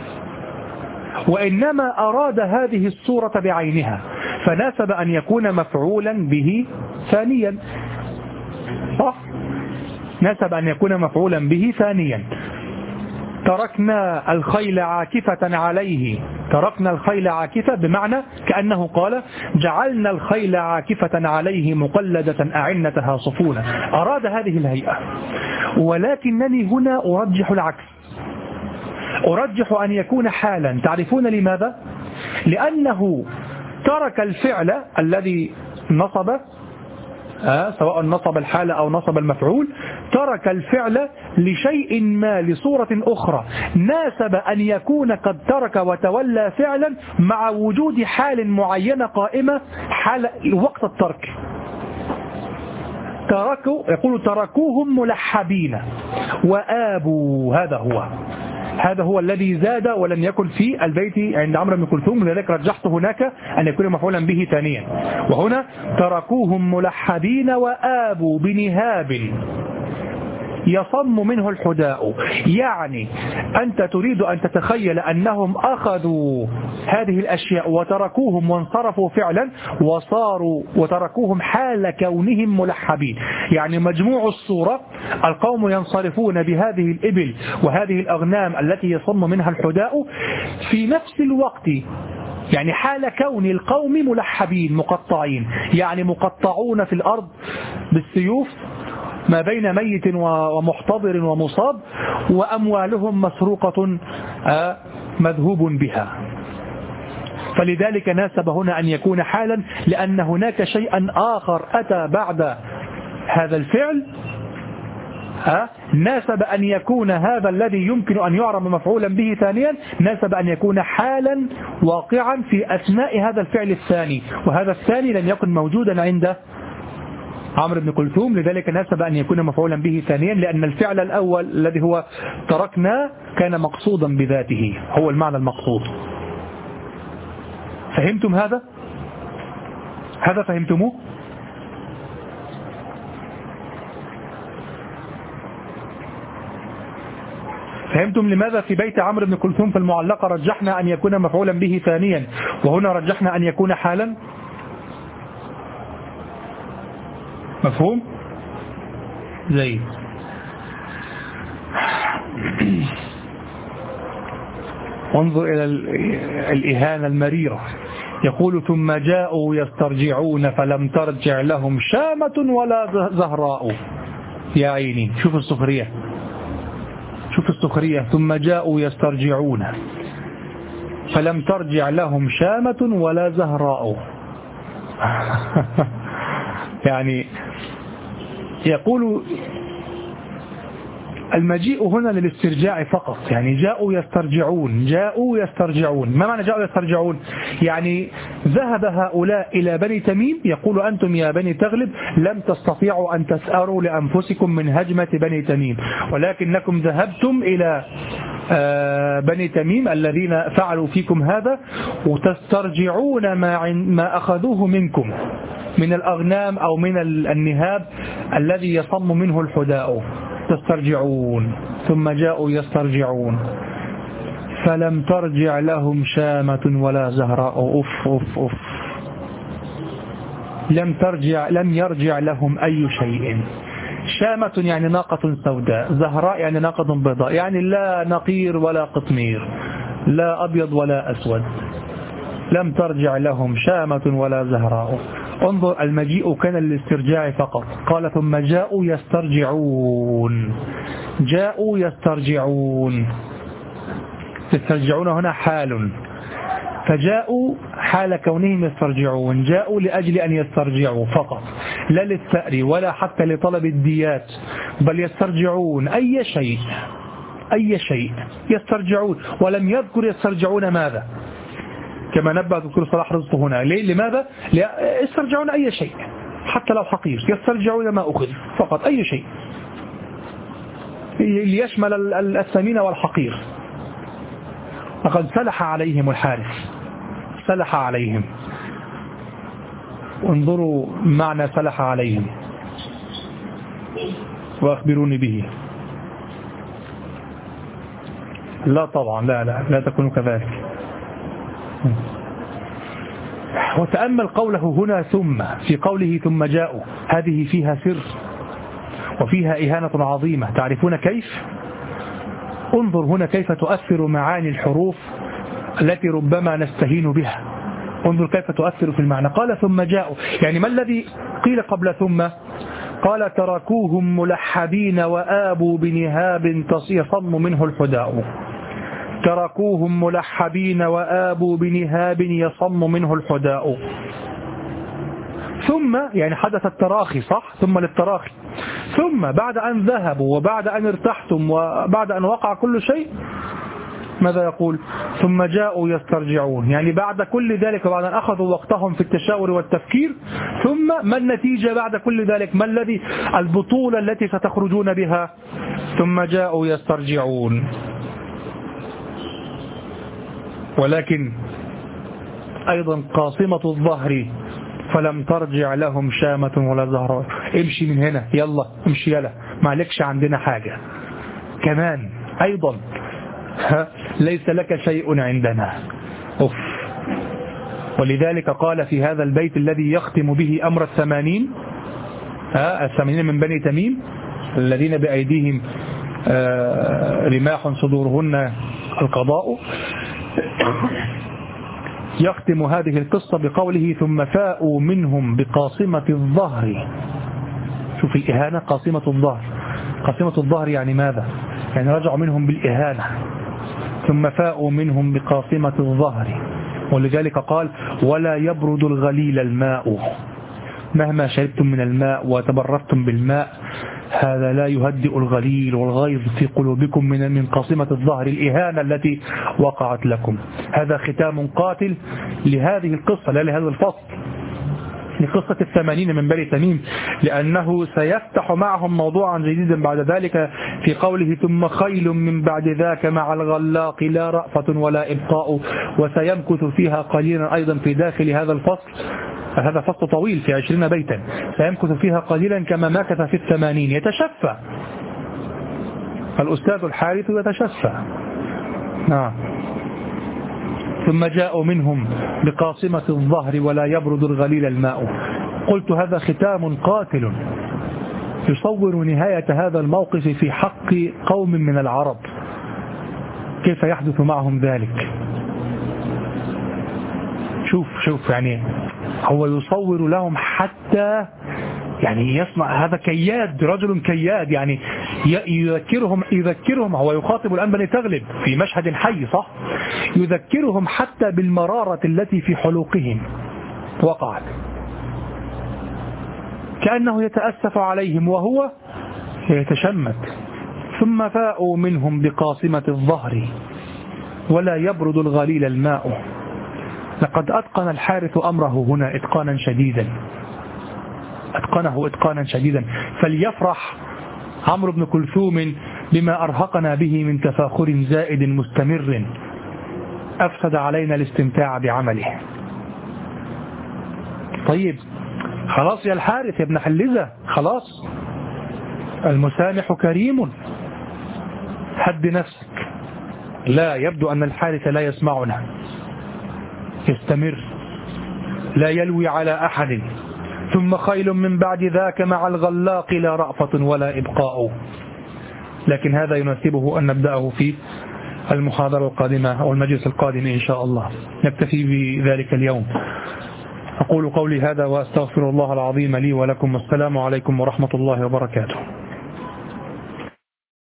وإنما أراد هذه الصورة بعينها، فناسب أن يكون مفعولا به ثانيا. صح؟ ناسب أن يكون مفعولا به ثانيا. تركنا الخيل عاكفة عليه، تركنا الخيل عاكفة بمعنى كأنه قال جعلنا الخيل عاكفة عليه مقلدة أعنتها صفونا، أراد هذه الهيئة. ولكنني هنا أرجح العكس، أرجح أن يكون حالا. تعرفون لماذا؟ لأنه ترك الفعل الذي نصب، سواء نصب الحال أو نصب المفعول، ترك الفعل لشيء ما لصورة أخرى ناسب أن يكون قد ترك وتولى فعلا مع وجود حال معينة قائمة حال وقت الترك. يقول تركوهم ملحبين وآبوا، هذا هو الذي زاد ولم يكن في البيت عند عمرو بن كلثوم، لذلك رجحت هناك أن يكون مفعولا به ثانيا. وهنا تركوهم ملحبين وآبوا بنهاب يصم منه الحداء، يعني أنت تريد أن تتخيل أنهم أخذوا هذه الأشياء وتركوهم وانصرفوا فعلا وصاروا وتركوهم حال كونهم ملحبين، يعني مجموع الصورة القوم ينصرفون بهذه الإبل وهذه الأغنام التي يصم منها الحداء في نفس الوقت، يعني حال كون القوم ملحبين مقطعين، يعني مقطعون في الأرض بالسيوف ما بين ميت ومحتضر ومصاب، وأموالهم مسروقة مذهوب بها. فلذلك ناسب هنا أن يكون حالا، لأن هناك شيئا آخر أتى بعد هذا الفعل ناسب أن يكون هذا الذي يمكن أن يعرب مفعولا به ثانيا، ناسب أن يكون حالا واقعا في أثناء هذا الفعل الثاني، وهذا الثاني لم يكن موجودا عند عمرو بن كلثوم، لذلك ناسب أن يكون مفعولا به ثانيا، لأن الفعل الأول الذي هو تركنا كان مقصودا بذاته، هو المعنى المقصود. فهمتم هذا؟ فهمتموه؟ فهمتم لماذا في بيت عمرو بن كلثوم في المعلقة رجحنا أن يكون مفعولا به ثانيا وهنا رجحنا أن يكون حالا؟ مفهوم؟ زين. وانظر إلى الإهانة المريرة، يقول ثم جاءوا يسترجعون فلم ترجع لهم شامة ولا زهراء. يا عيني، شوف السخرية، ثم جاءوا يسترجعون فلم ترجع لهم شامة ولا زهراء. يعني يقول المجيء هنا للاسترجاع فقط، يعني جاءوا يسترجعون. ما معنى جاءوا يسترجعون؟ يعني ذهب هؤلاء إلى بني تميم، يقول أنتم يا بني تغلب لم تستطيعوا أن تسأروا لأنفسكم من هجمة بني تميم، ولكنكم ذهبتم إلى بني تميم الذين فعلوا فيكم هذا، وتسترجعون ما أخذوه منكم من الأغنام أو من النهاب الذي يصم منه الحداء. تسترجعون ثم جاءوا يسترجعون فلم ترجع لهم شامة ولا زهراء. أف لم يرجع لهم أي شيء. شامة يعني ناقة سوداء، زهراء يعني ناقة بيضاء، يعني لا نقير ولا قطمير، لا أبيض ولا أسود. لم ترجع لهم شامة ولا زهراء. انظر، المجيء كان للاسترجاع فقط. قال ثم جاءوا يسترجعون. يسترجعون هنا حال، فجاءوا حال كونهم يسترجعون، جاءوا لأجل أن يسترجعوا فقط، لا للثأر ولا حتى لطلب الديات، بل يسترجعون أي شيء يسترجعون، ولم يذكر يسترجعون ماذا، كما نبه دكتور صلاح رزق هنا. لماذا؟ يسترجعون أي شيء حتى لو حقير، يسترجعون ما أخذ فقط، أي شيء ليشمل الثمين والحقير. لقد سلح عليهم الحارس، سلح عليهم. انظروا معنى سلح عليهم وأخبروني به. لا طبعا، لا تكونوا كذلك. وتأمل قوله هنا ثم، في قوله ثم جاءوا، هذه فيها سر وفيها إهانة عظيمة. تعرفون كيف؟ انظر هنا كيف تؤثر معاني الحروف التي ربما نستهين بها. انظر كيف تؤثر في المعنى. قال ثم جاءوا، يعني ما الذي قيل قبل ثم؟ قال تركوهم ملحبين وآبوا بنهاب يصم منه الحداء. تركوهم ملحبين وآبوا بنهاب يصم منه الحداء. ثم يعني حدث التراخي صح، ثم للتراخي، ثم بعد أن ذهبوا وبعد أن ارتحتم وبعد أن وقع كل شيء ماذا يقول؟ ثم جاءوا يسترجعون، يعني بعد كل ذلك وبعد أن أخذوا وقتهم في التشاور والتفكير، ثم ما النتيجة بعد كل ذلك؟ ما الذي البطولة التي ستخرجون بها؟ ثم جاءوا يسترجعون. ولكن أيضا قاصمة الظهر فلم ترجع لهم شامة ولا زهراء. امشي من هنا يلا امشي يلا، ما لكش عندنا حاجة كمان أيضا، ليس لك شيء عندنا. أوف. ولذلك قال في هذا البيت الذي يختم به أمر 80 من بني تميم الذين بأيديهم رماح صدورهن القضاء، يختم هذه القصة بقوله ثم فاءوا منهم بقاصمة الظهر. شوف الإهانة، قاصمة الظهر. قاصمة الظهر يعني ماذا؟ يعني رجعوا منهم بالإهانة. ثم فاءوا منهم بقاصمة الظهر. ولذلك قال ولا يبرد الغليل الماء، مهما شربتم من الماء وتبردتم بالماء هذا لا يهدئ الغليل والغيظ في قلوبكم من قاصمة الظهر، الإهانة التي وقعت لكم. هذا ختام قاتل لهذه القصة، لا لهذا الفصل، لقصة 80 من بني تميم، لأنه سيفتح معهم موضوعا جديدا بعد ذلك في قوله ثم خيل من بعد ذاك مع الغلاق لا رأفة ولا إبقاء، وسيمكث فيها قليلا أيضا في داخل هذا الفصل. هذا فصل طويل في 20 بيتا، سيمكث فيها قليلا كما مكث في 80. يتشفى الأستاذ الحارث يتشفى. نعم. ثم جاءوا منهم بقاصمة الظهر ولا يبرد الغليل الماء. قلت هذا ختام قاتل يصور نهاية هذا الموقف في حق قوم من العرب، كيف يحدث معهم ذلك. شوف يعني هو يصور لهم حتى يعني يصنع هذا كياد، رجل كياد، يعني يذكرهم هو يخاطب الآن بني تغلب في مشهد حي صح، يذكرهم حتى بالمرارة التي في حلوقهم وقعت، كأنه يتأسف عليهم وهو يتشمت. ثم فاءوا منهم بقاصمة الظهر ولا يبرد الغليل الماء. لقد أتقن الحارث أمره هنا إتقانا شديدا، أتقنه إتقانا شديدا. فليفرح عمرو بن كلثوم بما أرهقنا به من تفاخر زائد مستمر أفسد علينا الاستمتاع بعمله. طيب خلاص يا الحارث يا ابن حلزة، خلاص المسامح كريم، حد نفسك. لا، يبدو أن الحارث لا يسمعنا، يستمر لا يلوي على أحد. ثم خيل من بعد ذاك مع الغلاق لا رأفة ولا إبقاء. لكن هذا يناسبه أن نبدأه في المحاضرة القادمة أو المجلس القادم إن شاء الله. نكتفي بذلك اليوم. أقول قولي هذا وأستغفر الله العظيم لي ولكم، والسلام عليكم ورحمة الله وبركاته.